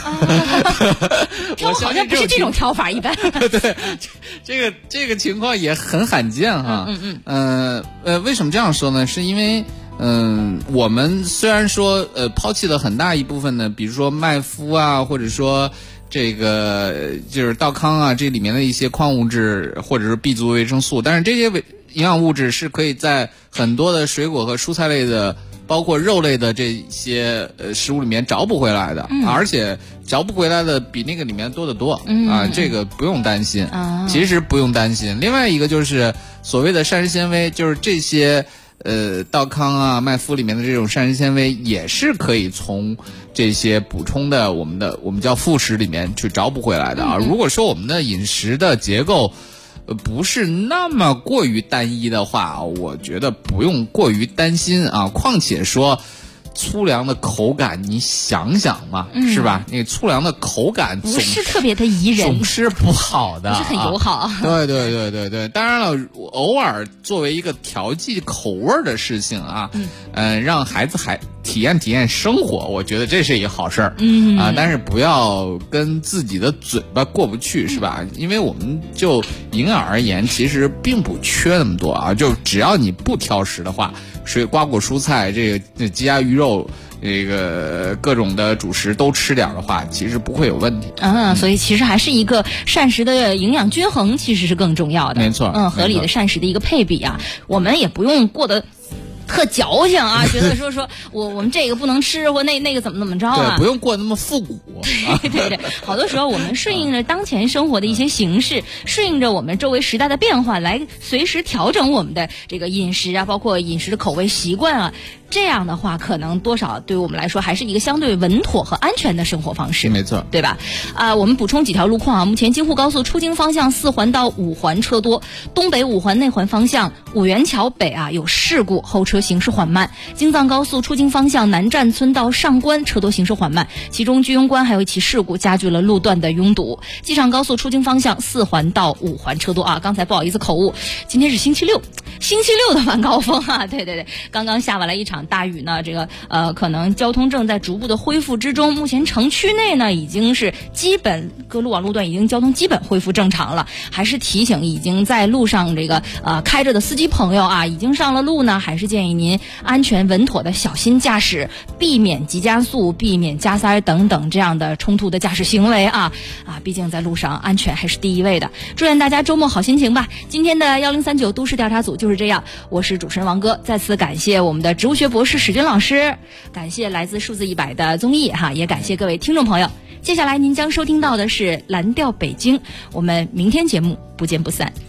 我好像不是这种挑法，一般。 对，这个情况也很罕见哈。为什么这样说呢？是因为我们虽然说抛弃了很大一部分的，比如说麦麸啊，或者说这个就是稻糠啊，这里面的一些矿物质或者是 B 族维生素，但是这些营养物质是可以在很多的水果和蔬菜类的。包括肉类的这些食物里面找补回来的，而且找补回来的比那个里面多得多这个不用担心，其实不用担心。另外一个就是所谓的膳食纤维，就是这些稻糠啊、麦麸里面的这种膳食纤维也是可以从这些补充的我们叫副食里面去找补回来的啊。如果说我们的饮食的结构不是那么过于单一的话，我觉得不用过于担心啊。况且说粗粮的口感，你想想嘛，是吧？那个粗粮的口感不是特别的宜人， 总是不好的， 不是很友好。 对。当然了，偶尔作为一个调剂口味的事情啊，让孩子还体验生活，我觉得这是一个好事儿。但是不要跟自己的嘴巴过不去，是吧？因为我们就营养而言，其实并不缺那么多啊，就只要你不挑食的话。瓜果蔬菜，这个鸡鸭鱼肉，这个各种的主食都吃点的话，其实不会有问题。 所以其实还是一个膳食的营养均衡，其实是更重要的。 没错， 合理的膳食的一个配比啊，我们也不用过得特矫情啊，觉得说我们这个不能吃，或那个怎么着啊？ 对，不用过那么复古。 对，好多时候我们顺应着当前生活的一些形式，顺应着我们周围时代的变化，来随时调整我们的这个饮食啊，包括饮食的口味习惯啊。这样的话，可能多少对我们来说还是一个相对稳妥和安全的生活方式， 没错， 对吧？我们补充几条路况啊。目前京沪高速出京方向4环到5环车多，东北5环内环方向五元桥北有事故，后车行驶缓慢。京藏高速出京方向南站村到上关车多行驶缓慢，其中居庸关还有一起事故加剧了路段的拥堵。机场高速出京方向4环到5环车多刚才不好意思口误，今天是星期六的晚高峰啊。对，刚刚下完了一场大雨呢，这个可能交通正在逐步的恢复之中。目前城区内呢已经是基本各路网路段已经交通基本恢复正常了。还是提醒已经在路上这个开着的司机朋友已经上了路呢，还是建议您安全稳妥的小心驾驶，避免急加速，避免加塞等等这样的冲突的驾驶行为毕竟在路上安全还是第一位的。祝愿大家周末好心情吧。今天的1039都市调查组就是这样，我是主持人王哥，再次感谢我们的植物学博士史军老师，感谢来自数字100的综艺也感谢各位听众朋友。接下来您将收听到的是蓝调北京，我们明天节目不见不散。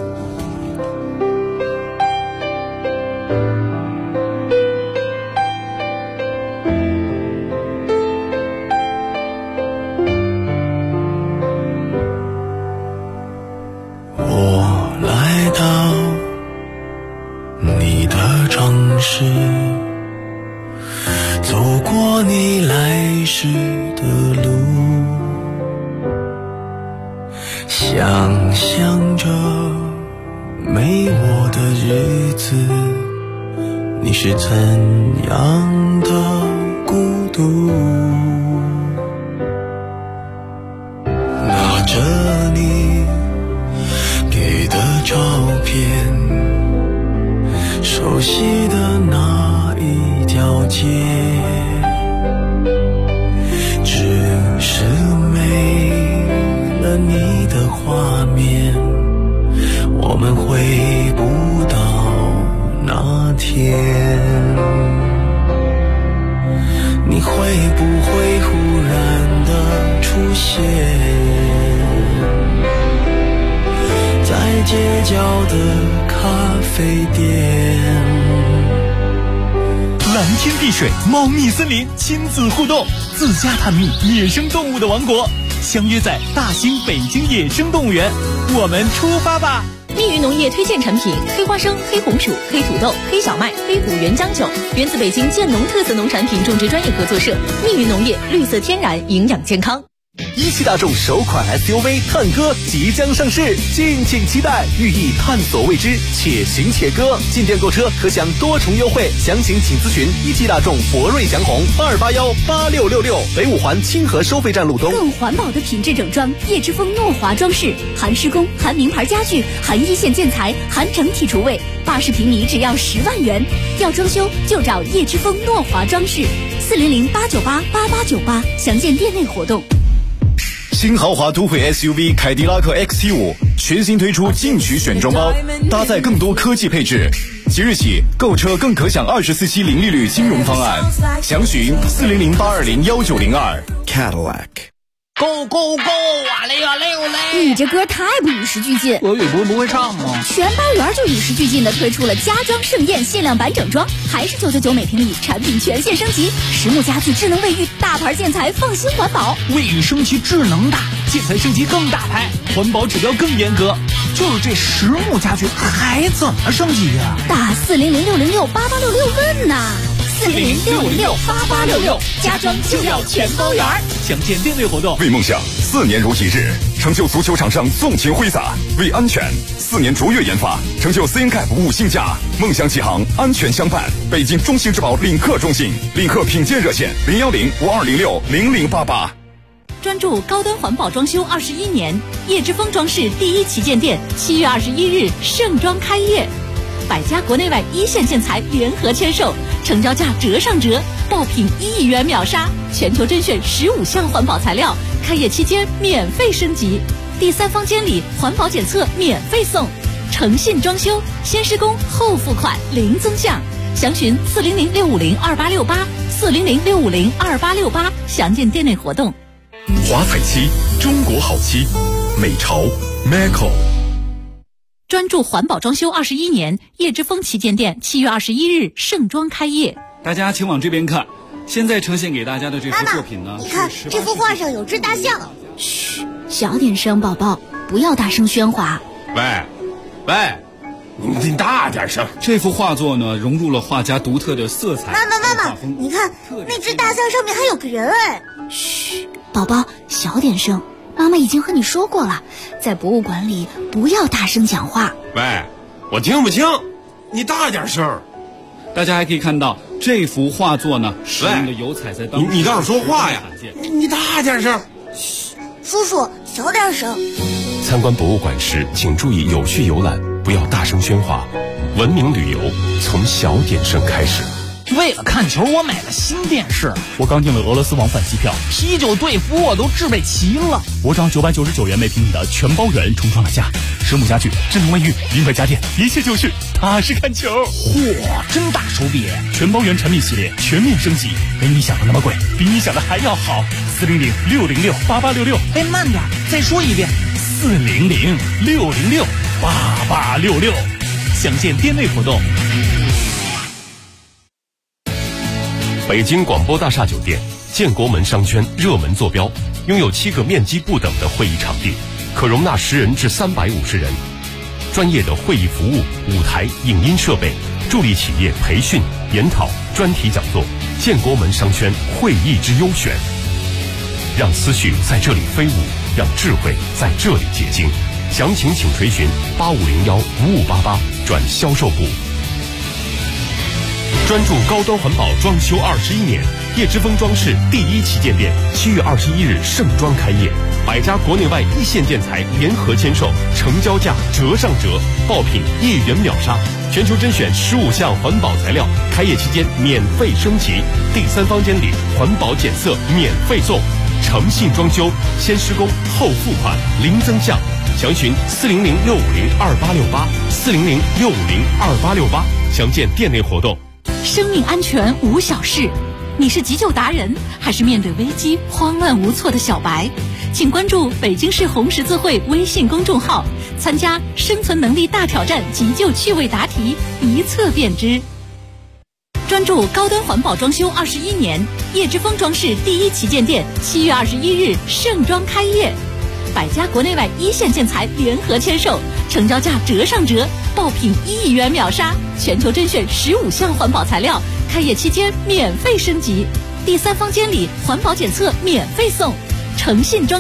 我来到你的城市，走过想象着没我的日子，你是怎样的孤独？拿着你给的照片，熟悉的那一条街，只是没了你的画面，我们回不到那天。你会不会忽然的出现在街角的咖啡店？ 蓝天碧水，猫蜜森林，亲子互动，自家探秘野生动物的王国，相约在大兴北京野生动物园，我们出发吧！ 密云农业推荐产品：黑花生、黑红薯、黑土豆、黑小麦、黑虎原浆酒，源自北京建农特色农产品种植专业合作社。密云农业，绿色天然，营养健康。 一汽大众首款 SUV 探歌即将上市，敬请期待，寓意探索未知，且行且歌。进店购车可享多重优惠，详情请咨询一汽大众博瑞祥宏2818666，北五环清河收费站路东。 更环保的品质整装，叶之峰诺华装饰，含施工，含名牌家具，含一线建材，含整体厨卫，80平米只要10万元。要装修就找叶之峰诺华装饰，400-898-8898，详见店内活动。 新豪华都会 SUV 凯迪拉克 XT5 全新推出进取选装包，搭载更多科技配置。即日起购车更可享24期零利率金融方案，详询400-820-1902 Cadillac。 Go go go 啊嘞啊嘞嘞！ 你这歌太不与时俱进， 俄语不会唱吗？ 全包圆就与时俱进的推出了家装盛宴限量版整装，还是999每平米，产品全线升级，实木家具、智能卫浴、大牌建材，放心环保。 卫浴升级智能大，建材升级更大牌，环保指标更严格。就是这实木家具还怎么升级呀？ 打400-606-8866问呐！400-606-8866，家装就要全包圆。 详见店内活动。 为梦想4年如一日，成就足球场上纵情挥洒；为安全4年卓越研发，成就 CNCAP 5星架。梦想起航，安全相伴。北京中信质保领克中心，领克品鉴热线010-5206-0088。 专注高端环保装修21年，叶之峰装饰第一旗舰店7月21日盛装开业，百家国内外一线建材联合签售，成交价折上折，爆品1亿元秒杀，全球甄选15项环保材料，开业期间免费升级，第3方监理环保检测免费送，诚信装修，先施工后付款零增项，详询400-650-2868，400-650-2868，详见店内活动。 华彩漆，中国好漆，美潮 Maco。 专注环保装修21年，叶之峰旗舰店7月21日盛装开业。 大家请往这边看，现在呈现给大家的这幅作品呢， 你看这幅画上有只大象。 嘘，小点声，宝宝，不要大声喧哗。 喂，你大点声。 这幅画作呢，融入了画家独特的色彩。 妈妈，你看那只大象上面还有个人哎。 嘘，宝宝，小点声。妈妈已经和你说过了，在博物馆里不要大声讲话。 喂，我听不清，你大点声。 大家还可以看到这幅画作呢，使用的油彩在当你倒是说话呀！你大点声。 嘘，叔叔小点声。 参观博物馆时，请注意有序游览，不要大声喧哗。文明旅游从小点声开始。 为了看球，我买了新电视。 我刚订了俄罗斯往返机票， 啤酒队服我都置备齐了。 我找999元每平米的全包圆重装了家，实木家具、智能卫浴、名牌家电，一切就绪，踏实看球。 嚯，真大手笔！ 全包圆产品系列全面升级，没你想的那么贵，比你想的还要好。400-606-8866。 哎，慢点，再说一遍。 400-606-8866。详见店内活动。 北京广播大厦酒店建国门商圈热门坐标，拥有7个面积不等的会议场地，可容纳10人至350人。专业的会议服务、舞台、影音设备，助力企业培训、研讨、专题讲座。建国门商圈会议之优选，让思绪在这里飞舞， 让智慧在这里结晶。详情请垂询8501-5588转销售部。专注高端环保装修21年，叶之峰装饰第1旗舰店7月21日盛装开业，100家国内外一线建材联合签售，成交价折上折，爆品1元秒杀，全球甄选15项环保材料，开业期间免费升级，第3房间里环保检测免费送，诚信装修，先施工后付款，零增项。详询400-650-2868，400-650-2868，详见店内活动。 生命安全无小事，你是急救达人，还是面对危机慌乱无措的小白？请关注北京市红十字会微信公众号，参加生存能力大挑战急救趣味答题，一测便知。专注高端环保装修21年，叶之峰装饰第1旗舰店7月21日盛装开业，100家国内外一线建材联合签售，成交价折上折，爆品1元秒杀，全球甄选15项环保材料，开业期间免费升级，第3房间里环保检测免费送，诚信装